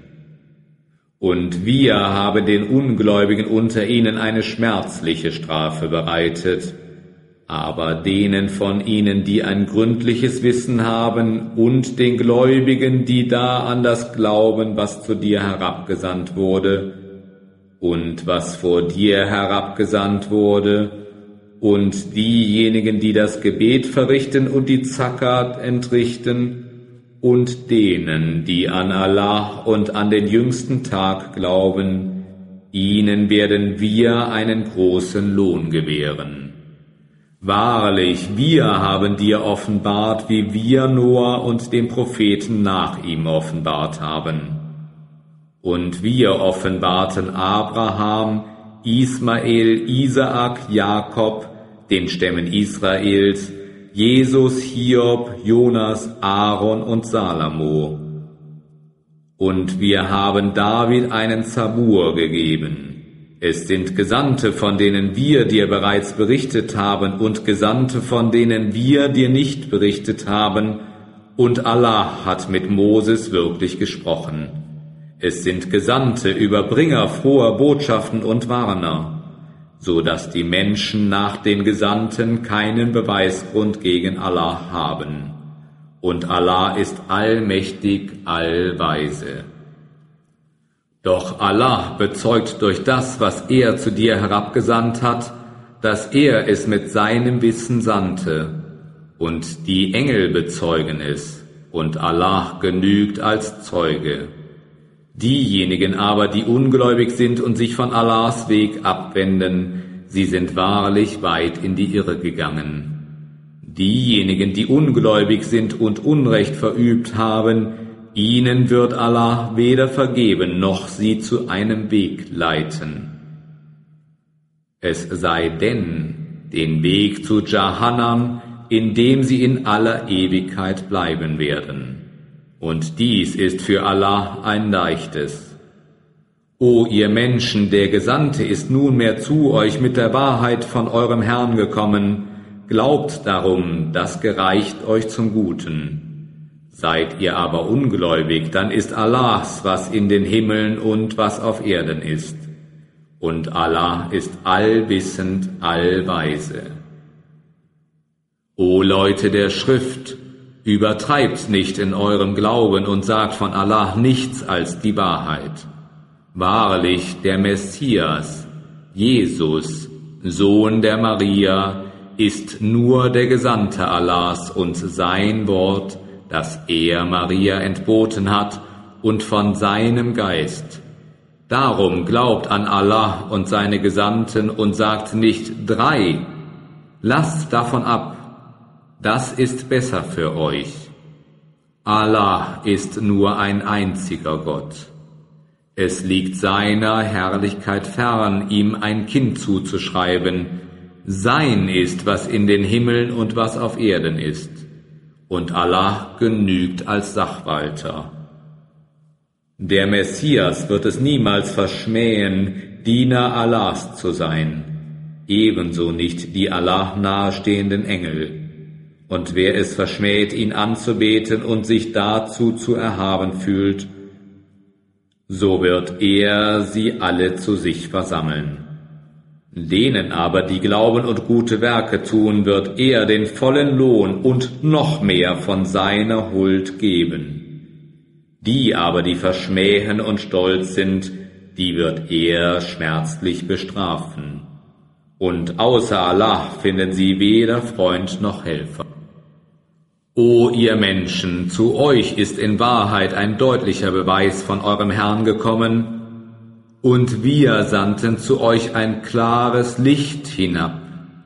Und wir haben den Ungläubigen unter ihnen eine schmerzliche Strafe bereitet, aber denen von ihnen, die ein gründliches Wissen haben, und den Gläubigen, die da an das glauben, was zu dir herabgesandt wurde, und was vor dir herabgesandt wurde, und diejenigen, die das Gebet verrichten und die Zakat entrichten, und denen, die an Allah und an den jüngsten Tag glauben, ihnen werden wir einen großen Lohn gewähren. Wahrlich, wir haben dir offenbart, wie wir Noah und dem Propheten nach ihm offenbart haben. Und wir offenbarten Abraham, Ismael, Isaak, Jakob, den Stämmen Israels, Jesus, Hiob, Jonas, Aaron und Salomo. Und wir haben David einen Zabur gegeben. Es sind Gesandte, von denen wir dir bereits berichtet haben, und Gesandte, von denen wir dir nicht berichtet haben, und Allah hat mit Moses wirklich gesprochen. Es sind Gesandte, Überbringer froher Botschaften und Warner, so dass die Menschen nach den Gesandten keinen Beweisgrund gegen Allah haben. Und Allah ist allmächtig, allweise. Doch Allah bezeugt durch das, was er zu dir herabgesandt hat, dass er es mit seinem Wissen sandte, und die Engel bezeugen es, und Allah genügt als Zeuge. Diejenigen aber, die ungläubig sind und sich von Allahs Weg abwenden, sie sind wahrlich weit in die Irre gegangen. Diejenigen, die ungläubig sind und Unrecht verübt haben, ihnen wird Allah weder vergeben, noch sie zu einem Weg leiten. Es sei denn, den Weg zu Jahannam, in dem sie in aller Ewigkeit bleiben werden. Und dies ist für Allah ein leichtes. O ihr Menschen, der Gesandte ist nunmehr zu euch mit der Wahrheit von eurem Herrn gekommen. Glaubt darum, das gereicht euch zum Guten. Seid ihr aber ungläubig, dann ist Allahs, was in den Himmeln und was auf Erden ist. Und Allah ist allwissend, allweise. O Leute der Schrift, Übertreibt nicht in eurem Glauben und sagt von Allah nichts als die Wahrheit. Wahrlich, der Messias, Jesus, Sohn der Maria, ist nur der Gesandte Allahs und sein Wort, das er Maria entboten hat, und von seinem Geist. Darum glaubt an Allah und seine Gesandten und sagt nicht drei. Lasst davon ab. Das ist besser für euch. Allah ist nur ein einziger Gott. Es liegt seiner Herrlichkeit fern, ihm ein Kind zuzuschreiben. Sein ist, was in den Himmeln und was auf Erden ist. Und Allah genügt als Sachwalter. Der Messias wird es niemals verschmähen, Diener Allahs zu sein, ebenso nicht die Allah nahestehenden Engel. Und wer es verschmäht, ihn anzubeten und sich dazu zu erhaben fühlt, so wird er sie alle zu sich versammeln. Denen aber, die glauben und gute Werke tun, wird er den vollen Lohn und noch mehr von seiner Huld geben. Die aber, die verschmähen und stolz sind, die wird er schmerzlich bestrafen. Und außer Allah finden sie weder Freund noch Helfer. O ihr Menschen, zu euch ist in Wahrheit ein deutlicher Beweis von eurem Herrn gekommen, und wir sandten zu euch ein klares Licht hinab.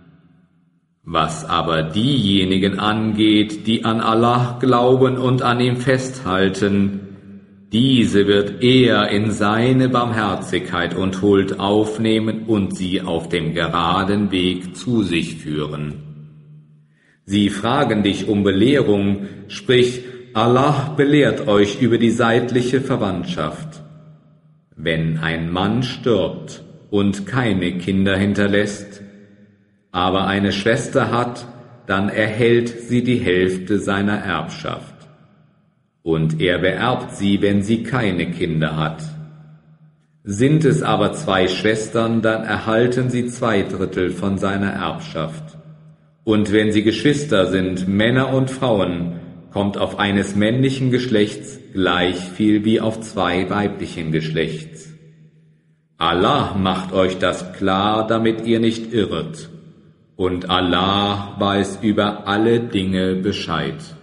Was aber diejenigen angeht, die an Allah glauben und an ihm festhalten, diese wird er in seine Barmherzigkeit und Huld aufnehmen und sie auf dem geraden Weg zu sich führen. Sie fragen dich um Belehrung, sprich, Allah belehrt euch über die seitliche Verwandtschaft. Wenn ein Mann stirbt und keine Kinder hinterlässt, aber eine Schwester hat, dann erhält sie die Hälfte seiner Erbschaft. Und er beerbt sie, wenn sie keine Kinder hat. Sind es aber zwei Schwestern, dann erhalten sie zwei Drittel von seiner Erbschaft. Und wenn sie Geschwister sind, Männer und Frauen, kommt auf eines männlichen Geschlechts gleich viel wie auf zwei weiblichen Geschlechts. Allah macht euch das klar, damit ihr nicht irret. Und Allah weiß über alle Dinge Bescheid.